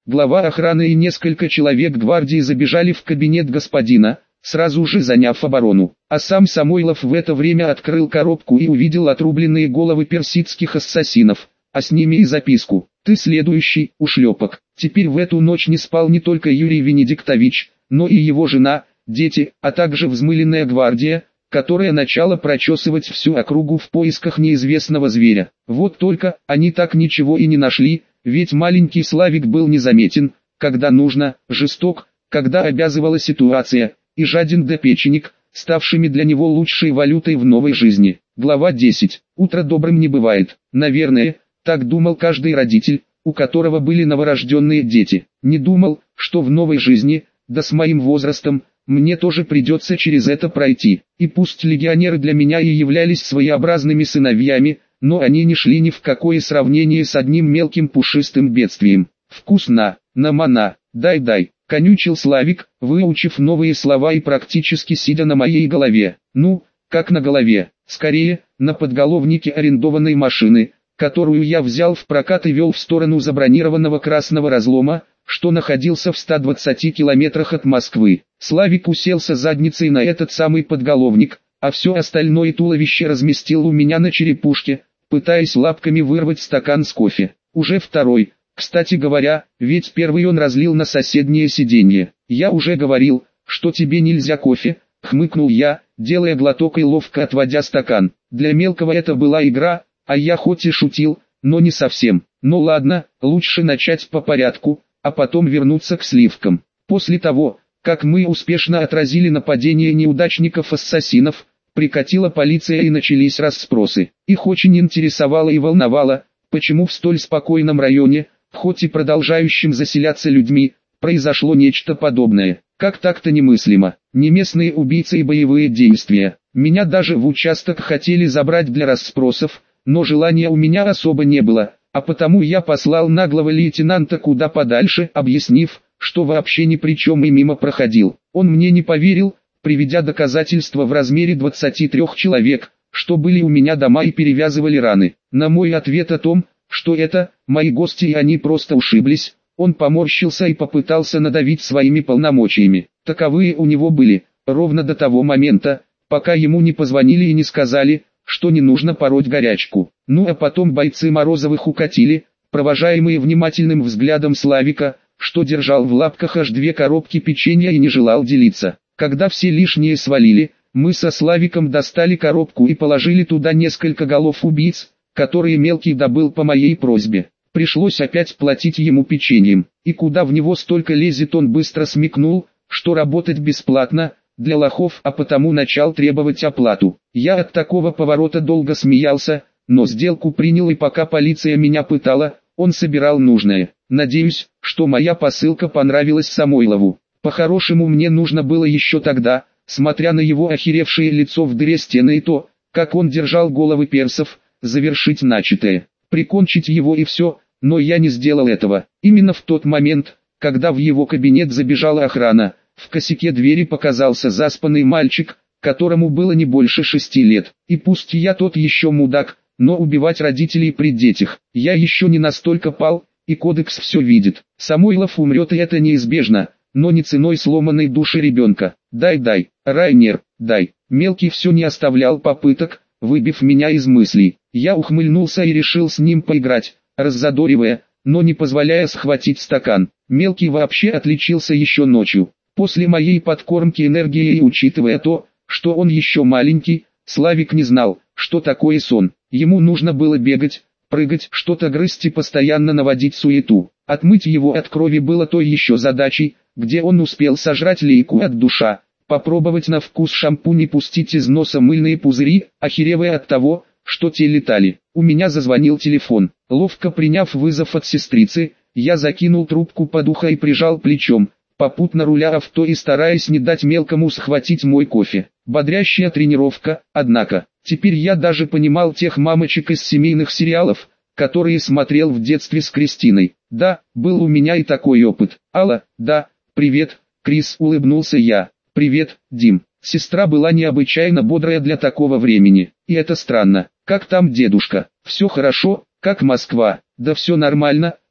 Глава охраны и несколько человек гвардии забежали в кабинет господина, сразу же заняв оборону. А сам Самойлов в это время открыл коробку и увидел отрубленные головы персидских ассасинов, а с ними и записку: «Ты следующий, ушлепок». Теперь в эту ночь не спал не только Юрий Венедиктович, но и его жена, дети, а также взмыленная гвардия, которая начала прочесывать всю округу в поисках неизвестного зверя. Вот только они так ничего и не нашли, ведь маленький Славик был незаметен, когда нужно, жесток, когда обязывала ситуация, и жаден до печенек, ставшими для него лучшей валютой в новой жизни. Глава 10. Утро добрым не бывает. Наверное, так думал каждый родитель, у которого были новорожденные дети. Не думал, что в новой жизни, да с моим возрастом, мне тоже придется через это пройти. И пусть легионеры для меня и являлись своеобразными сыновьями, но они не шли ни в какое сравнение с одним мелким пушистым бедствием. «Вкусно, намана, дай», — конючил Славик, выучив новые слова и практически сидя на моей голове. Ну, как на голове, скорее, на подголовнике арендованной машины, которую я взял в прокат и вел в сторону забронированного красного разлома, что находился в 120 километрах от Москвы. Славик уселся задницей на этот самый подголовник, а все остальное туловище разместил у меня на черепушке, пытаясь лапками вырвать стакан с кофе. Уже второй, кстати говоря, ведь первый он разлил на соседнее сиденье. «Я уже говорил, что тебе нельзя кофе», — хмыкнул я, делая глоток и ловко отводя стакан. Для мелкого это была игра, а я хоть и шутил, но не совсем. Ну ладно, лучше начать по порядку, а потом вернуться к сливкам. После того, как мы успешно отразили нападение неудачников-ассасинов, прикатила полиция и начались расспросы. Их очень интересовало и волновало, почему в столь спокойном районе, хоть и продолжающим заселяться людьми, произошло нечто подобное. Как так-то немыслимо. Не местные убийцы и боевые действия. Меня даже в участок хотели забрать для расспросов, но желания у меня особо не было, а потому я послал наглого лейтенанта куда подальше, объяснив, что вообще ни при чем и мимо проходил. Он мне не поверил, приведя доказательства в размере 23 человек, что были у меня дома и перевязывали раны. На мой ответ о том, что это мои гости и они просто ушиблись, он поморщился и попытался надавить своими полномочиями. Таковые у него были, ровно до того момента, пока ему не позвонили и не сказали, что не нужно пороть горячку. Ну а потом бойцы Морозовых укатили, провожаемые внимательным взглядом Славика, что держал в лапках аж 2 коробки печенья и не желал делиться. Когда все лишние свалили, мы со Славиком достали коробку и положили туда несколько голов убийц, которые мелкий добыл по моей просьбе. Пришлось опять платить ему печеньем. И куда в него столько лезет, он быстро смекнул, что работать бесплатно для лохов, а потому начал требовать оплату. Я от такого поворота долго смеялся, но сделку принял, и пока полиция меня пытала, он собирал нужное. Надеюсь, что моя посылка понравилась Самойлову. По-хорошему мне нужно было еще тогда, смотря на его охеревшее лицо в дыре стены и то, как он держал головы персов, завершить начатое. Прикончить его и все, но я не сделал этого. Именно в тот момент, когда в его кабинет забежала охрана, в косяке двери показался заспанный мальчик, которому было не больше 6 лет. И пусть я тот еще мудак, но убивать родителей при детях я еще не настолько пал, и кодекс все видит. Самойлов умрет, и это неизбежно, но не ценой сломанной души ребенка. Дай, Райнер, дай. Мелкий все не оставлял попыток, выбив меня из мыслей. Я ухмыльнулся и решил с ним поиграть, раззадоривая, но не позволяя схватить стакан. Мелкий вообще отличился еще ночью. После моей подкормки энергией и учитывая то, что он еще маленький, Славик не знал, что такое сон. Ему нужно было бегать, прыгать, что-то грызть и постоянно наводить суету. Отмыть его от крови было той еще задачей, где он успел сожрать лейку от душа, попробовать на вкус шампунь и пустить из носа мыльные пузыри, охеревая от того, что те летали. У меня зазвонил телефон. Ловко приняв вызов от сестрицы, я закинул трубку под ухо и прижал плечом, попутно руля авто и стараясь не дать мелкому схватить мой кофе. Бодрящая тренировка, однако. Теперь я даже понимал тех мамочек из семейных сериалов, которые смотрел в детстве с Кристиной. Да, был у меня и такой опыт. Алла, да, привет, Крис, улыбнулся я. Привет, Дим. Сестра была необычайно бодрая для такого времени. И это странно. Как там дедушка? Все хорошо, как Москва? Да все нормально,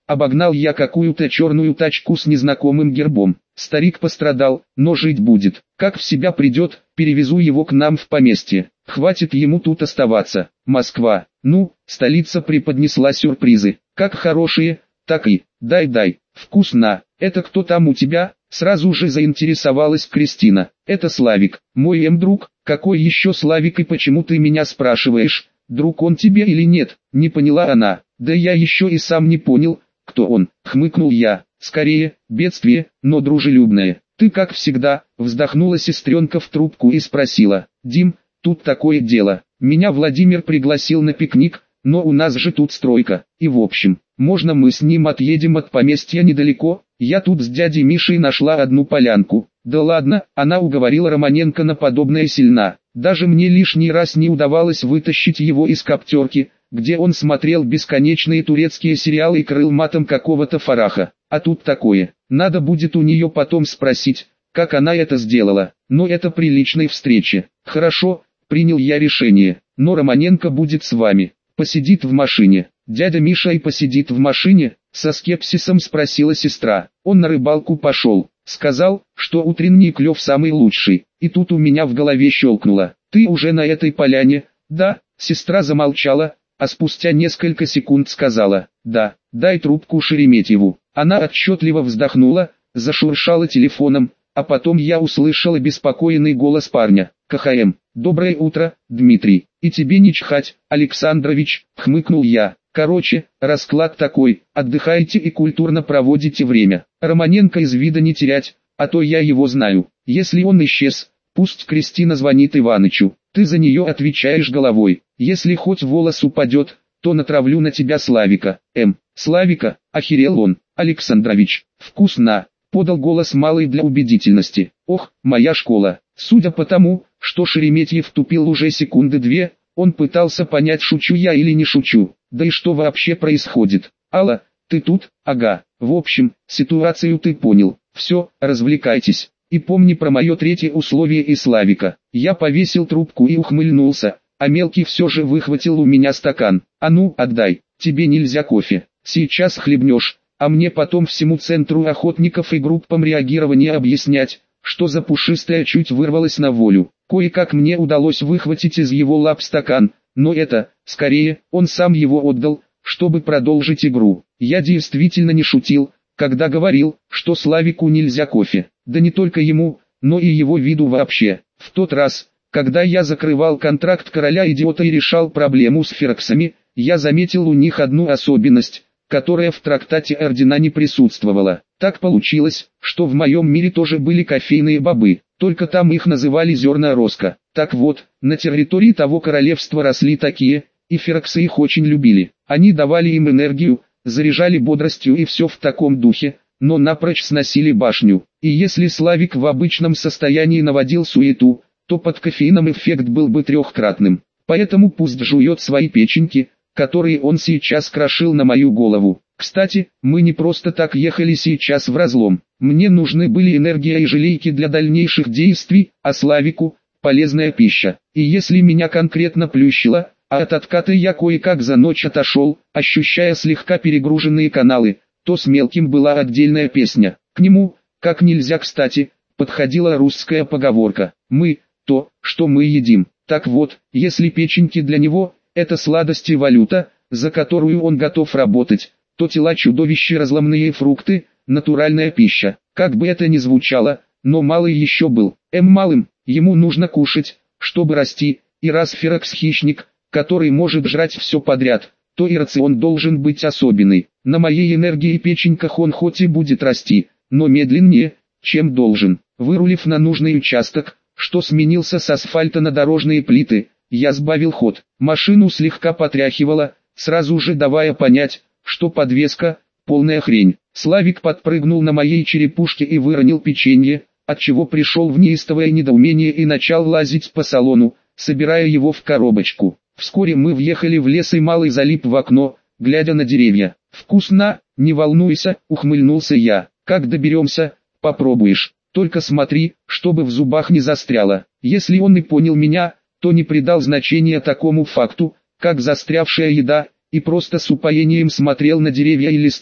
Обогнал я какую-то черную тачку с незнакомым гербом. Старик пострадал, но жить будет. Как в себя придет, перевезу его к нам в поместье. Хватит ему тут оставаться. Москва. Ну, столица преподнесла сюрпризы. Как хорошие, так и. Дай. Вкусно. Это кто там у тебя? Сразу же заинтересовалась Кристина. Это Славик, мой друг. Какой еще Славик и почему ты меня спрашиваешь? Друг он тебе или нет? Не поняла она. Да я еще и сам не понял, кто он. Хмыкнул я. Скорее, бедствие, но дружелюбное. Ты как всегда, вздохнула сестренка в трубку и спросила. Дим, тут такое дело. Меня Владимир пригласил на пикник, но у нас же тут стройка. И в общем, можно мы с ним отъедем от поместья недалеко? Я тут с дядей Мишей нашла одну полянку. Да ладно, она уговорила Романенко на подобное сильна. Даже мне лишний раз не удавалось вытащить его из коптерки, где он смотрел бесконечные турецкие сериалы и крыл матом какого-то Фараха. А тут такое. Надо будет у нее потом спросить, как она это сделала. Но это при личной встрече. Хорошо, принял я решение. Но Романенко будет с вами. Посидит в машине. Дядя Миша и посидит в машине? Со скепсисом спросила сестра. Он на рыбалку пошел. Сказал, что утренний клев самый лучший. И тут у меня в голове щелкнуло. Ты уже на этой поляне? Да. Сестра замолчала, а спустя несколько секунд сказала. Да, дай трубку Шереметьеву. Она отчетливо вздохнула, зашуршала телефоном, а потом я услышал беспокоенный голос парня. КХМ. Доброе утро, Дмитрий. И тебе не чхать, Александрович, хмыкнул я. Короче, расклад такой, отдыхайте и культурно проводите время. Романенко из вида не терять, а то я его знаю. Если он исчез, пусть Кристина звонит Иванычу. Ты за нее отвечаешь головой. Если хоть волос упадет, то натравлю на тебя Славика. Славика, охерел он. Александрович, вкусно, подал голос малый для убедительности. Ох, моя школа. Судя по тому, что Шереметьев тупил уже секунды две, он пытался понять, шучу я или не шучу. Да и что вообще происходит? Алла, ты тут? Ага. В общем, ситуацию ты понял. Все, развлекайтесь. И помни про мое третье условие и Славика. Я повесил трубку и ухмыльнулся, а мелкий все же выхватил у меня стакан. А ну, отдай, тебе нельзя кофе. Сейчас хлебнешь, а мне потом всему центру охотников и группам реагирования объяснять, что за пушистая чуть вырвалась на волю. Кое-как мне удалось выхватить из его лап стакан, но это, скорее, он сам его отдал, чтобы продолжить игру. Я действительно не шутил, когда говорил, что Славику нельзя кофе. Да не только ему, но и его виду вообще. В тот раз, когда я закрывал контракт короля-идиота и решал проблему с фероксами, я заметил у них одну особенность, которая в трактате ордена не присутствовала. Так получилось, что в моем мире тоже были кофейные бобы, только там их называли зерна роска. Так вот, на территории того королевства росли такие, и фероксы их очень любили. Они давали им энергию, заряжали бодростью и все в таком духе, но напрочь сносили башню. И если Славик в обычном состоянии наводил суету, то под кофеином эффект был бы трехкратным. Поэтому пусть жует свои печеньки, которые он сейчас крошил на мою голову. Кстати, мы не просто так ехали сейчас в разлом. Мне нужны были энергия и желейки для дальнейших действий, а Славику – полезная пища. И если меня конкретно плющило, а от отката я кое-как за ночь отошел, ощущая слегка перегруженные каналы, то с мелким была отдельная песня. К нему, как нельзя кстати, подходила русская поговорка «Мы – то, что мы едим». Так вот, если печеньки для него – это сладость и валюта, за которую он готов работать, то тела чудовища разломные фрукты – натуральная пища. Как бы это ни звучало, но малый еще был. Малым, ему нужно кушать, чтобы расти, и раз ферокс хищник, который может жрать все подряд, то и рацион должен быть особенный. На моей энергии и печеньках он хоть и будет расти, но медленнее, чем должен. Вырулив на нужный участок, что сменился с асфальта на дорожные плиты, я сбавил ход. Машину слегка потряхивало, сразу же давая понять, что подвеска – полная хрень. Славик подпрыгнул на моей черепушке и выронил печенье, отчего пришел в неистовое недоумение и начал лазить по салону, собирая его в коробочку. Вскоре мы въехали в лес и малый залип в окно, глядя на деревья. «Вкусно, не волнуйся», – ухмыльнулся я. «Как доберемся, попробуешь. Только смотри, чтобы в зубах не застряло». Если он и понял меня, то не придал значения такому факту, как застрявшая еда, и просто с упоением смотрел на деревья и листву.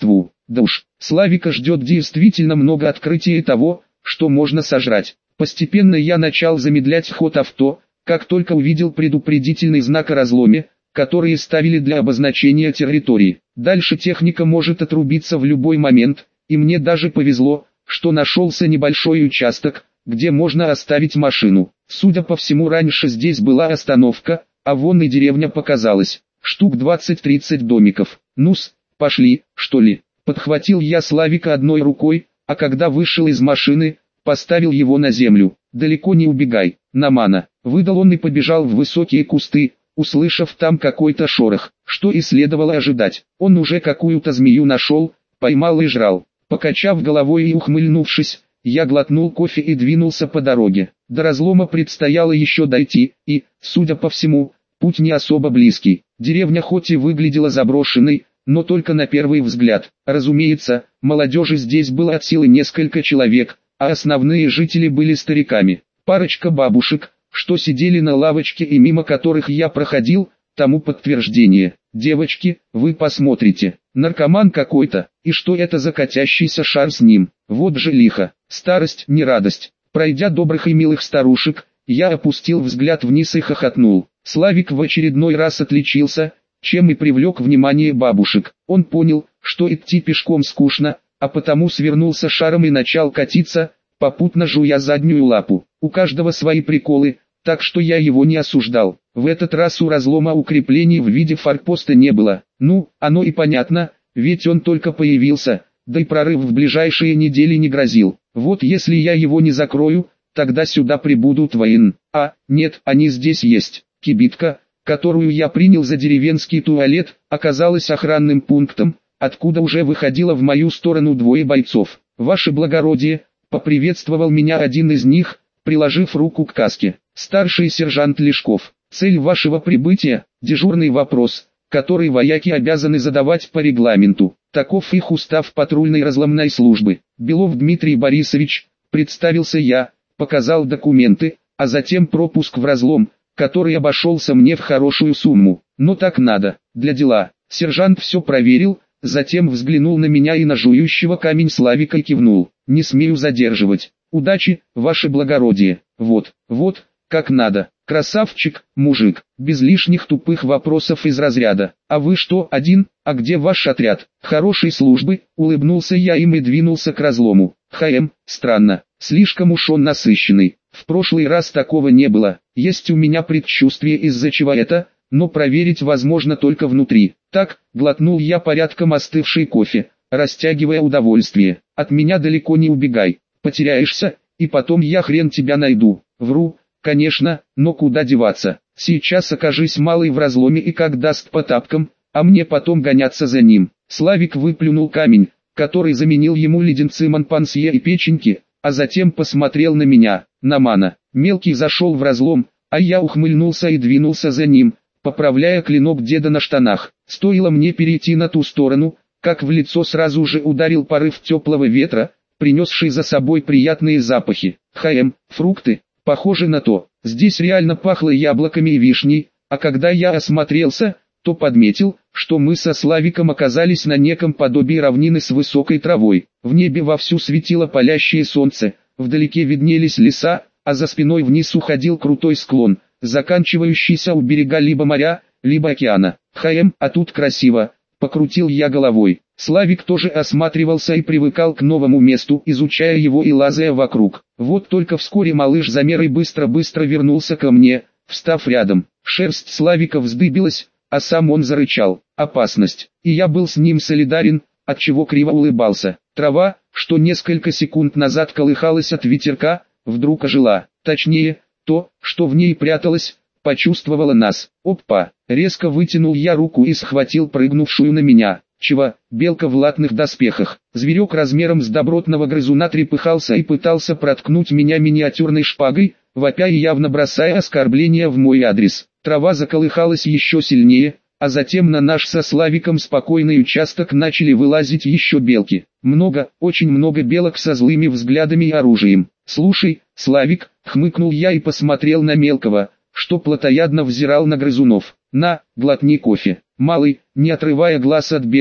Да уж, Славика ждет действительно много открытий того, что можно сожрать. Постепенно я начал замедлять ход авто, как только увидел предупредительный знак о разломе, которые ставили для обозначения территории. Дальше техника может отрубиться в любой момент, и мне даже повезло, что нашелся небольшой участок, где можно оставить машину. Судя по всему, раньше здесь была остановка, а вон и деревня показалась. Штук 20-30 домиков. Ну-с, пошли, что ли. Подхватил я Славика одной рукой, а когда вышел из машины, поставил его на землю. Далеко не убегай, Намана. Выдал он и побежал в высокие кусты, услышав там какой-то шорох, что и следовало ожидать. Он уже какую-то змею нашел, поймал и жрал. Покачав головой и ухмыльнувшись, я глотнул кофе и двинулся по дороге. До разлома предстояло еще дойти, и, судя по всему, путь не особо близкий. Деревня хоть и выглядела заброшенной, но только на первый взгляд. Разумеется, молодежи здесь было от силы несколько человек, а основные жители были стариками. Парочка бабушек, что сидели на лавочке и мимо которых я проходил, тому подтверждение. Девочки, вы посмотрите, наркоман какой-то, и что это за катящийся шар с ним? Вот же лихо, старость не радость. Пройдя добрых и милых старушек, я опустил взгляд вниз и хохотнул. Славик в очередной раз отличился, чем и привлек внимание бабушек. Он понял, что идти пешком скучно, а потому свернулся шаром и начал катиться, попутно жуя заднюю лапу. У каждого свои приколы, так что я его не осуждал. В этот раз у разлома укреплений в виде форпоста не было. Ну, оно и понятно, ведь он только появился, да и прорыв в ближайшие недели не грозил. Вот если я его не закрою, тогда сюда прибудут воин. А, нет, они здесь есть. Кибитка, которую я принял за деревенский туалет, оказалась охранным пунктом, откуда уже выходило в мою сторону двое бойцов. «Ваше благородие», — поприветствовал меня один из них, приложив руку к каске. «Старший сержант Лешков, цель вашего прибытия?» Дежурный вопрос, который вояки обязаны задавать по регламенту. Таков их устав патрульной разломной службы. Белов Дмитрий Борисович, представился я, показал документы, а затем пропуск в разлом, который обошелся мне в хорошую сумму. Но так надо, для дела. Сержант все проверил, затем взглянул на меня и на жующего камень Славика и кивнул. «Не смею задерживать. Удачи, ваше благородие. Вот, как надо. Красавчик, мужик, без лишних тупых вопросов из разряда. А вы что, один? А где ваш отряд? Хорошей службы», улыбнулся я им и двинулся к разлому. Странно, слишком уж он насыщенный. В прошлый раз такого не было. Есть у меня предчувствие, из-за чего это, но проверить возможно только внутри. Так, глотнул я порядком остывший кофе, растягивая удовольствие. От меня далеко не убегай, потеряешься, и потом я хрен тебя найду. Вру, конечно, но куда деваться. Сейчас окажись малый в разломе и как даст по тапкам, а мне потом гоняться за ним. Славик выплюнул камень, который заменил ему леденцы Монпансье и печеньки, а затем посмотрел на меня. Намана. Мелкий зашел в разлом, а я ухмыльнулся и двинулся за ним, поправляя клинок деда на штанах. Стоило мне перейти на ту сторону, как в лицо сразу же ударил порыв теплого ветра, принесший за собой приятные запахи. Фрукты, похоже на то. Здесь реально пахло яблоками и вишней, а когда я осмотрелся, то подметил, что мы со Славиком оказались на неком подобии равнины с высокой травой. В небе вовсю светило палящее солнце, вдалеке виднелись леса, а за спиной вниз уходил крутой склон, заканчивающийся у берега либо моря, либо океана. А тут красиво, покрутил я головой. Славик тоже осматривался и привыкал к новому месту, изучая его и лазая вокруг. Вот только вскоре малыш замер и быстро-быстро вернулся ко мне, встав рядом. Шерсть Славика вздыбилась, а сам он зарычал. Опасность. И я был с ним солидарен, отчего криво улыбался. Трава, что несколько секунд назад колыхалась от ветерка, вдруг ожила. Точнее, то, что в ней пряталось, почувствовала нас. Опа! Резко вытянул я руку и схватил прыгнувшую на меня. Чего? Белка в латных доспехах. Зверек размером с добротного грызуна трепыхался и пытался проткнуть меня миниатюрной шпагой, вопя и явно бросая оскорбления в мой адрес. Трава заколыхалась еще сильнее, а затем на наш со Славиком спокойный участок начали вылазить еще белки. Много, очень много белок со злыми взглядами и оружием. «Слушай, Славик», — хмыкнул я и посмотрел на мелкого, что плотоядно взирал на грызунов. «На, глотни кофе». Малый, не отрывая глаз от белок,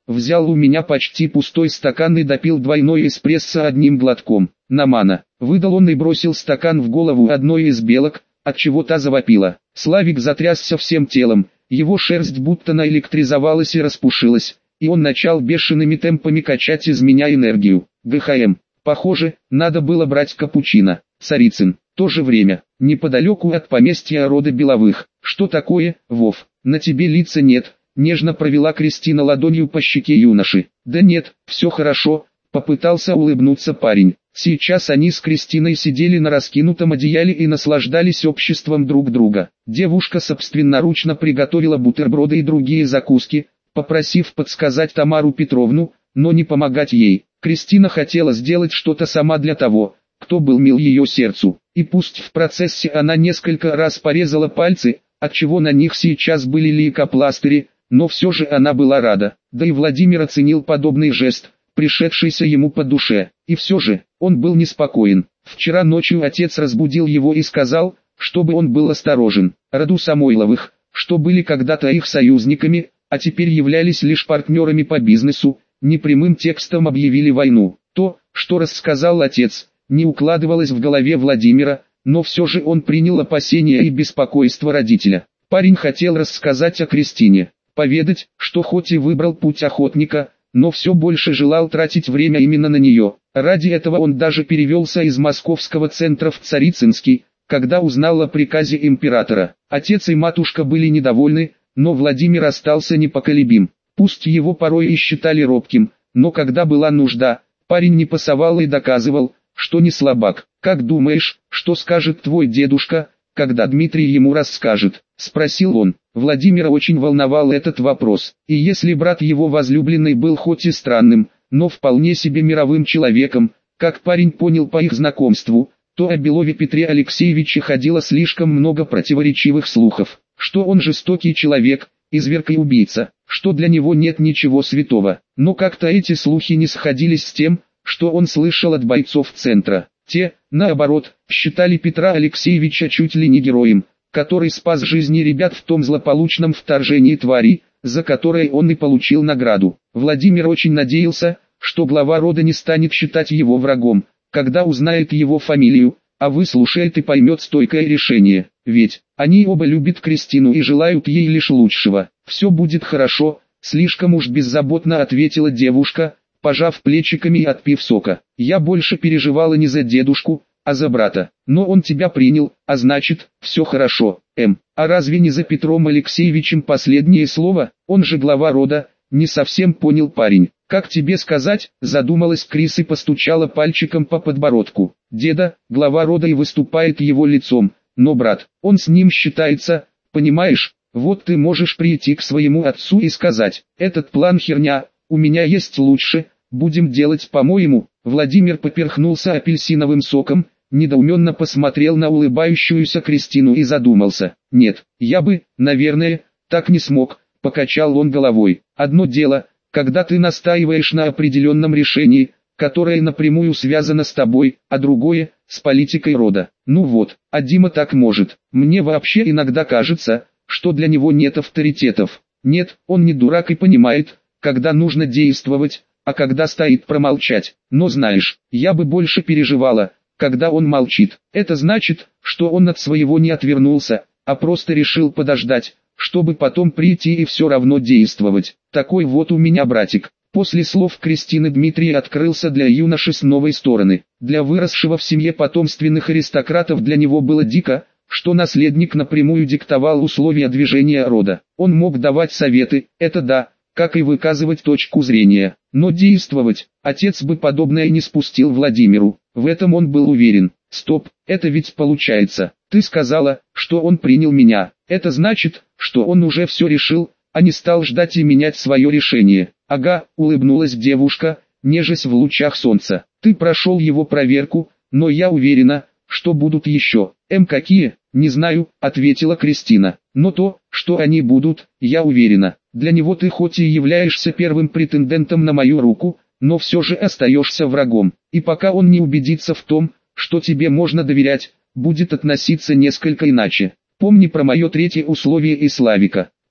взял у меня почти пустой стакан и допил двойной эспрессо одним глотком. «Намана!» — выдал он и бросил стакан в голову одной из белок, отчего та завопила. Славик затрясся всем телом, его шерсть будто наэлектризовалась и распушилась, и он начал бешеными темпами качать из меня энергию. ГХМ. Похоже, надо было брать капучино. Царицын. То же время. Неподалеку от поместья рода Беловых. Что такое, Вов? На тебе лица нет. Нежно провела Кристина ладонью по щеке юноши. Да нет, все хорошо. Попытался улыбнуться парень. Сейчас они с Кристиной сидели на раскинутом одеяле и наслаждались обществом друг друга. Девушка собственноручно приготовила бутерброды и другие закуски, попросив подсказать Тамару Петровну, но не помогать ей. Кристина хотела сделать что-то сама для того, кто был мил ее сердцу, и пусть в процессе она несколько раз порезала пальцы, отчего на них сейчас были лейкопластыри, но все же она была рада, да и Владимир оценил подобный жест, пришедшийся ему по душе, и все же, он был неспокоен. Вчера ночью отец разбудил его и сказал, чтобы он был осторожен. Роду Самойловых, что были когда-то их союзниками, а теперь являлись лишь партнерами по бизнесу, непрямым текстом объявили войну. То, что рассказал отец, не укладывалось в голове Владимира, но все же он принял опасения и беспокойство родителя. Парень хотел рассказать о Кристине, поведать, что хоть и выбрал путь охотника, но все больше желал тратить время именно на нее. Ради этого он даже перевелся из московского центра в Царицынский, когда узнал о приказе императора. Отец и матушка были недовольны, но Владимир остался непоколебим. Пусть его порой и считали робким, но когда была нужда, парень не пасовал и доказывал, что не слабак. «Как думаешь, что скажет твой дедушка, когда Дмитрий ему расскажет?» — спросил он. Владимира очень волновал этот вопрос, и если брат его возлюбленный был хоть и странным, но вполне себе мировым человеком, как парень понял по их знакомству, то о Белове Петре Алексеевиче ходило слишком много противоречивых слухов, что он жестокий человек, изверг и убийца, что для него нет ничего святого. Но как-то эти слухи не сходились с тем, что он слышал от бойцов центра. Те, наоборот, считали Петра Алексеевича чуть ли не героем, который спас жизни ребят в том злополучном вторжении твари, за которое он и получил награду. Владимир очень надеялся, что глава рода не станет считать его врагом, когда узнает его фамилию, а выслушает и поймет стойкое решение. Ведь они оба любят Кристину и желают ей лишь лучшего. «Все будет хорошо», — слишком уж беззаботно ответила девушка, пожав плечиками и отпив сока. «Я больше переживала не за дедушку, а за брата. Но он тебя принял, а значит, все хорошо. А разве не за Петром Алексеевичем последнее слово? Он же глава рода», — не совсем понял парень. «Как тебе сказать?» — задумалась Крис и постучала пальчиком по подбородку. «Деда, глава рода и выступает его лицом, но брат, он с ним считается, понимаешь? Вот ты можешь прийти к своему отцу и сказать: этот план херня, у меня есть лучше, будем делать по-моему». Владимир поперхнулся апельсиновым соком, недоуменно посмотрел на улыбающуюся Кристину и задумался. «Нет, я бы, наверное, так не смог», — покачал он головой. «Одно дело, когда ты настаиваешь на определенном решении, которое напрямую связано с тобой, а другое — с политикой рода. Ну вот, а Дима так может. Мне вообще иногда кажется, что для него нет авторитетов. Нет, он не дурак и понимает, когда нужно действовать, а когда стоит промолчать. Но знаешь, я бы больше переживала, когда он молчит. Это значит, что он от своего не отвернулся, а просто решил подождать, чтобы потом прийти и все равно действовать. Такой вот у меня братик». После слов Кристины Дмитрий открылся для юноши с новой стороны. Для выросшего в семье потомственных аристократов для него было дико, что наследник напрямую диктовал условия движения рода. Он мог давать советы, это да, как и выказывать точку зрения, но действовать, отец бы подобное не спустил Владимиру, в этом он был уверен. «Стоп, это ведь получается, ты сказала, что он принял меня, это значит, что он уже все решил, а не стал ждать и менять свое решение». «Ага», — улыбнулась девушка, нежась в лучах солнца. «Ты прошел его проверку, но я уверена, что будут еще». «Какие?» «Не знаю», — ответила Кристина. «Но то, что они будут, я уверена. Для него ты хоть и являешься первым претендентом на мою руку, но все же остаешься врагом. И пока он не убедится в том, что тебе можно доверять, будет относиться несколько иначе. Помни про мое третье условие и Славика.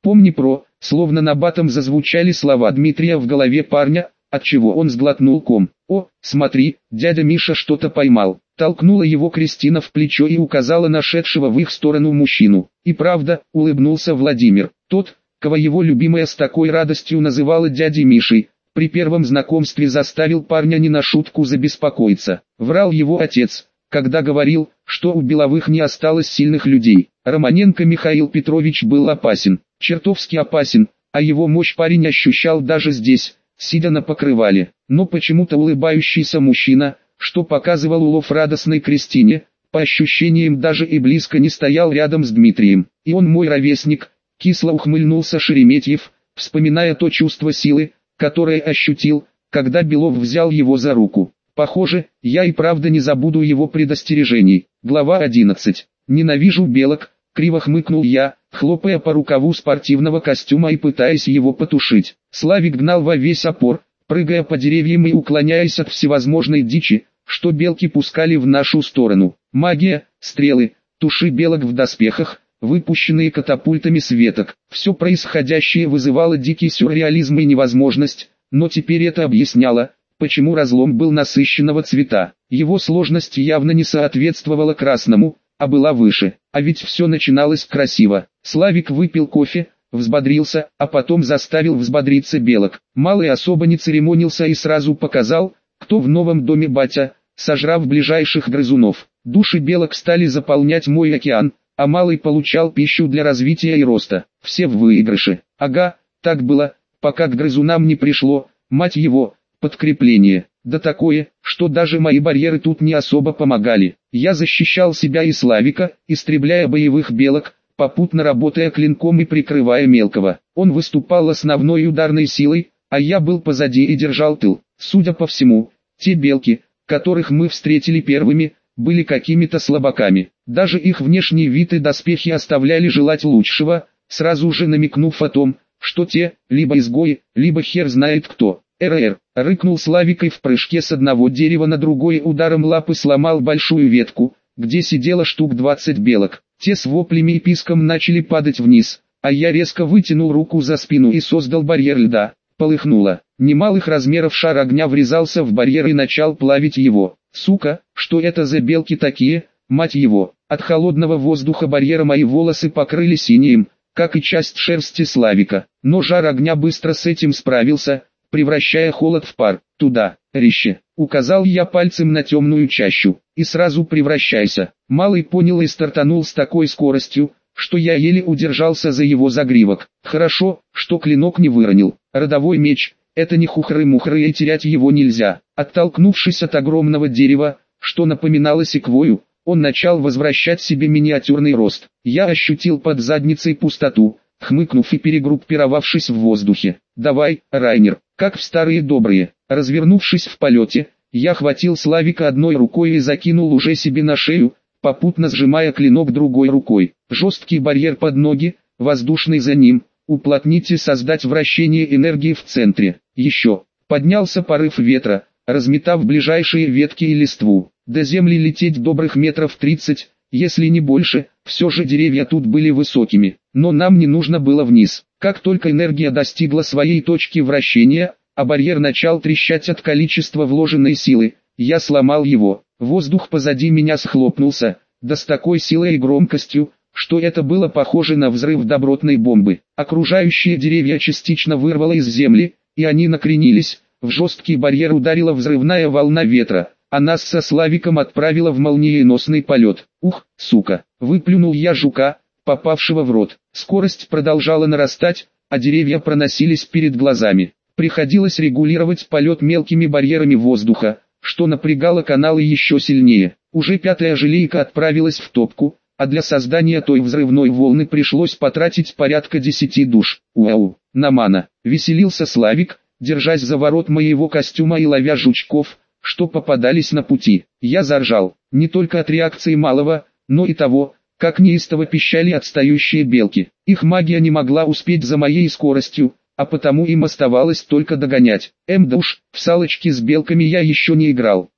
Помни про, словно набатом зазвучали слова Дмитрия в голове парня, отчего он сглотнул ком. О, смотри, дядя Миша что-то поймал. Толкнула его Кристина в плечо и указала на шедшего в их сторону мужчину. И правда, улыбнулся Владимир. Тот, кого его любимая с такой радостью называла дядей Мишей, при первом знакомстве заставил парня не на шутку забеспокоиться. Врал его отец, когда говорил, что у Беловых не осталось сильных людей. Романенко Михаил Петрович был опасен, чертовски опасен, а его мощь парень ощущал даже здесь, сидя на покрывале. Но почему-то улыбающийся мужчина, что показывал улов радостной Кристине, по ощущениям даже и близко не стоял рядом с Дмитрием. И он мой ровесник, кисло ухмыльнулся Шереметьев, вспоминая то чувство силы, которое ощутил, когда Белов взял его за руку. Похоже, я и правда не забуду его предостережений. Глава 11. Ненавижу белок, криво хмыкнул я, хлопая по рукаву спортивного костюма и пытаясь его потушить. Славик гнал во весь опор, прыгая по деревьям и уклоняясь от всевозможной дичи, что белки пускали в нашу сторону. Магия, стрелы, туши белок в доспехах, выпущенные катапультами с веток. Все происходящее вызывало дикий сюрреализм и невозможность, но теперь это объясняло, почему разлом был насыщенного цвета. Его сложность явно не соответствовала красному, а была выше. А ведь все начиналось красиво. Славик выпил кофе, взбодрился, а потом заставил взбодриться белок. Малый особо не церемонился и сразу показал, кто в новом доме батя, сожрав ближайших грызунов. Души белок стали заполнять мой океан, а малый получал пищу для развития и роста. Все в выигрыше. Ага, так было, пока к грызунам не пришло, мать его, подкрепление. Да такое, что даже мои барьеры тут не особо помогали. Я защищал себя и Славика, истребляя боевых белок, попутно работая клинком и прикрывая мелкого. Он выступал основной ударной силой, а я был позади и держал тыл. Судя по всему, те белки, которых мы встретили первыми, были какими-то слабаками. Даже их внешний вид и доспехи оставляли желать лучшего, сразу же намекнув о том, что те, либо изгои, либо хер знает кто. РР, рыкнул Славик и в прыжке с одного дерева на другое ударом лапы сломал большую ветку, где сидело штук 20 белок. Те с воплями и писком начали падать вниз, а я резко вытянул руку за спину и создал барьер льда. Полыхнуло. Немалых размеров шар огня врезался в барьер и начал плавить его. Сука, что это за белки такие, мать его. От холодного воздуха барьера мои волосы покрыли синим, как и часть шерсти Славика. Но жар огня быстро с этим справился, превращая холод в пар. Туда, Рище, указал я пальцем на темную чащу. И сразу превращайся. Малый понял и стартанул с такой скоростью, что я еле удержался за его загривок. Хорошо, что клинок не выронил. Родовой меч, это не хухры-мухры и терять его нельзя. Оттолкнувшись от огромного дерева, что напоминало секвою, он начал возвращать себе миниатюрный рост. Я ощутил под задницей пустоту, хмыкнув и перегруппировавшись в воздухе. Давай, Райнер, как в старые добрые. Развернувшись в полете, я хватил Славика одной рукой и закинул уже себе на шею, попутно сжимая клинок другой рукой. Жесткий барьер под ноги, воздушный за ним, уплотнить и создать вращение энергии в центре. Еще, поднялся порыв ветра, разметав ближайшие ветки и листву. До земли лететь добрых метров 30, если не больше, все же деревья тут были высокими. Но нам не нужно было вниз. Как только энергия достигла своей точки вращения, а барьер начал трещать от количества вложенной силы, я сломал его. Воздух позади меня схлопнулся, да с такой силой и громкостью, что это было похоже на взрыв добротной бомбы. Окружающие деревья частично вырвало из земли, и они накренились, в жесткий барьер ударила взрывная волна ветра, а нас со Славиком отправила в молниеносный полет. Ух, сука, выплюнул я жука, попавшего в рот. Скорость продолжала нарастать, а деревья проносились перед глазами. Приходилось регулировать полет мелкими барьерами воздуха, что напрягало каналы еще сильнее. Уже пятая желейка отправилась в топку, а для создания той взрывной волны пришлось потратить порядка 10 душ. Уау, намана, веселился Славик, держась за ворот моего костюма и ловя жучков, что попадались на пути. Я заржал, не только от реакции малого, но и того, как неистово пищали отстающие белки. Их магия не могла успеть за моей скоростью, а потому им оставалось только догонять. Да уж, в салочки с белками я еще не играл.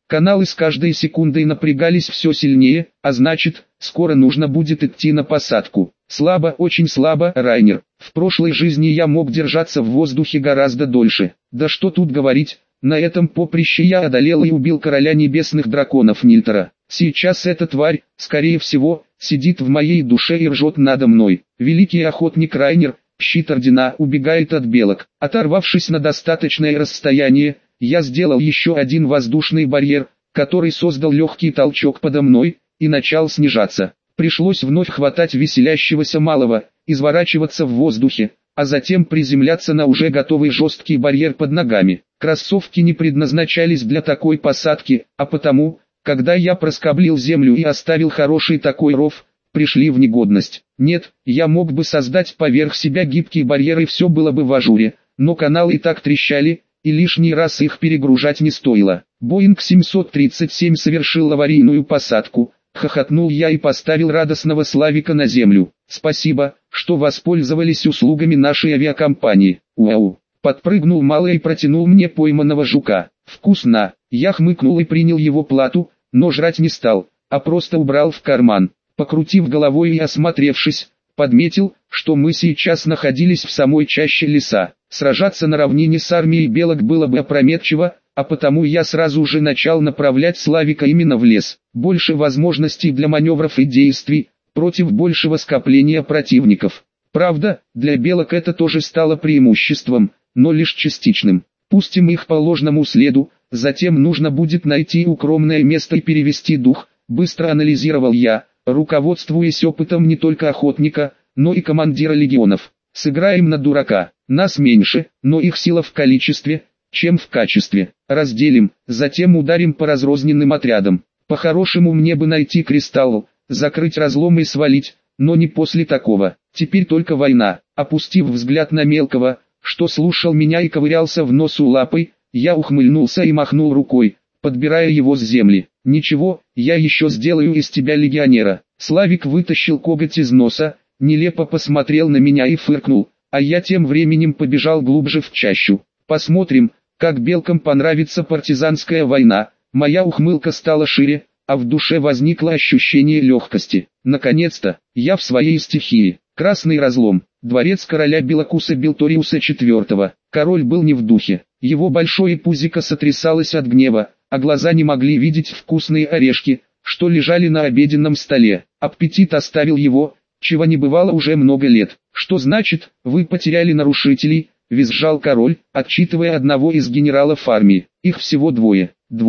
Каналы с каждой секундой напрягались все сильнее, а значит, скоро нужно будет идти на посадку. Слабо, очень слабо, Райнер. В прошлой жизни я мог держаться в воздухе гораздо дольше. Да что тут говорить, на этом поприще я одолел и убил короля небесных драконов Нильтера. Сейчас эта тварь, скорее всего, сидит в моей душе и ржет надо мной. Великий охотник Райнер, щит ордена, убегает от белок. Оторвавшись на достаточное расстояние, я сделал еще один воздушный барьер, который создал легкий толчок подо мной, и начал снижаться. Пришлось вновь хватать веселящегося малого, изворачиваться в воздухе, а затем приземляться на уже готовый жесткий барьер под ногами. Кроссовки не предназначались для такой посадки, а потому, когда я проскоблил землю и оставил хороший такой ров, пришли в негодность. Нет, я мог бы создать поверх себя гибкий барьер и все было бы в ажуре, но каналы и так трещали, и лишний раз их перегружать не стоило. Боинг 737 совершил аварийную посадку, хохотнул я и поставил радостного Славика на землю. Спасибо, что воспользовались услугами нашей авиакомпании. Уау! Подпрыгнул малый и протянул мне пойманного жука. Вкусно! Я хмыкнул и принял его плату, но жрать не стал, а просто убрал в карман. Покрутив головой и осмотревшись, подметил, что мы сейчас находились в самой чаще леса. Сражаться на равнине с армией белок было бы опрометчиво, а потому я сразу же начал направлять Славика именно в лес. Больше возможностей для маневров и действий, против большего скопления противников. Правда, для белок это тоже стало преимуществом, но лишь частичным. Пустим их по ложному следу, затем нужно будет найти укромное место и перевести дух, быстро анализировал я, руководствуясь опытом не только охотника, но и командира легионов. Сыграем на дурака, нас меньше, но их сила в количестве, чем в качестве. Разделим, затем ударим по разрозненным отрядам. По-хорошему мне бы найти кристалл, закрыть разлом и свалить, но не после такого. Теперь только война. Опустив взгляд на мелкого, что слушал меня и ковырялся в носу лапой, я ухмыльнулся и махнул рукой, подбирая его с земли. Ничего, я еще сделаю из тебя легионера. Славик вытащил коготь из носа, нелепо посмотрел на меня и фыркнул, а я тем временем побежал глубже в чащу. Посмотрим, как белкам понравится партизанская война. Моя ухмылка стала шире, а в душе возникло ощущение легкости. Наконец-то, я в своей стихии. Красный разлом. Дворец короля Белокуса Белториуса IV. Король был не в духе. Его большое пузико сотрясалось от гнева, а глаза не могли видеть вкусные орешки, что лежали на обеденном столе. Аппетит оставил его, чего не бывало уже много лет. Что значит, вы потеряли нарушителей? Визжал король, отчитывая одного из генералов армии. Их всего двое.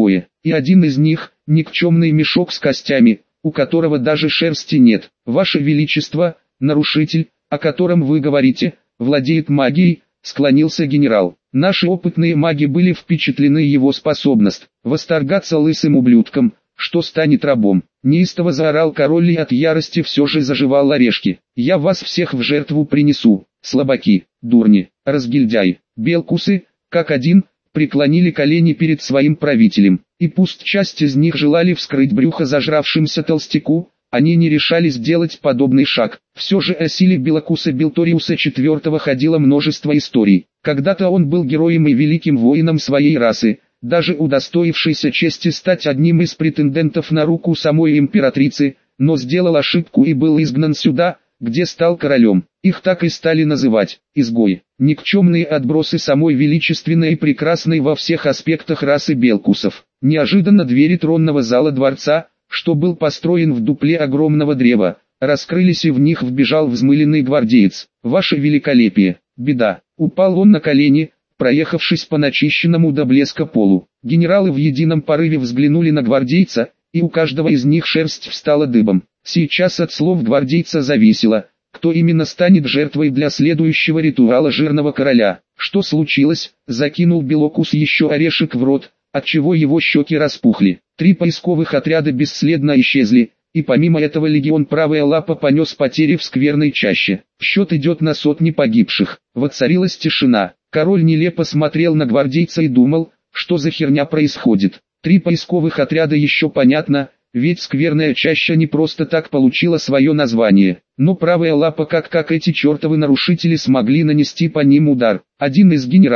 И один из них, никчемный мешок с костями, у которого даже шерсти нет. Ваше Величество, нарушитель, о котором вы говорите, владеет магией, склонился генерал. Наши опытные маги были впечатлены его способность восторгаться лысым ублюдком, что станет рабом. Неистово заорал король и от ярости все же заживал орешки. Я вас всех в жертву принесу, слабаки, дурни, разгильдяи, белкусы, как один, преклонили колени перед своим правителем. И пусть часть из них желали вскрыть брюхо зажравшимся толстяку, они не решались делать подобный шаг. Все же о силе Белокуса Белториуса IV ходило множество историй. Когда-то он был героем и великим воином своей расы, даже удостоившийся чести стать одним из претендентов на руку самой императрицы, но сделал ошибку и был изгнан сюда, где стал королем. Их так и стали называть изгои. Никчемные отбросы самой величественной и прекрасной во всех аспектах расы белкусов. Неожиданно двери тронного зала дворца, что был построен в дупле огромного древа, раскрылись и в них вбежал взмыленный гвардеец. Ваше великолепие, беда. Упал он на колени, проехавшись по начищенному до блеска полу. Генералы в едином порыве взглянули на гвардейца, и у каждого из них шерсть встала дыбом. Сейчас от слов гвардейца зависело, кто именно станет жертвой для следующего ритуала жирного короля. Что случилось? Закинул Белокус еще орешек в рот, отчего его щеки распухли. 3 поисковых отряда бесследно исчезли, и помимо этого легион Правая Лапа понес потери в скверной чаще. Счет идет на сотни погибших. Воцарилась тишина. Король нелепо смотрел на гвардейца и думал, что за херня происходит. 3 поисковых отряда еще понятно, ведь скверная чаща не просто так получила свое название. Но Правая Лапа как эти чертовы нарушители смогли нанести по ним удар. Один из генералов,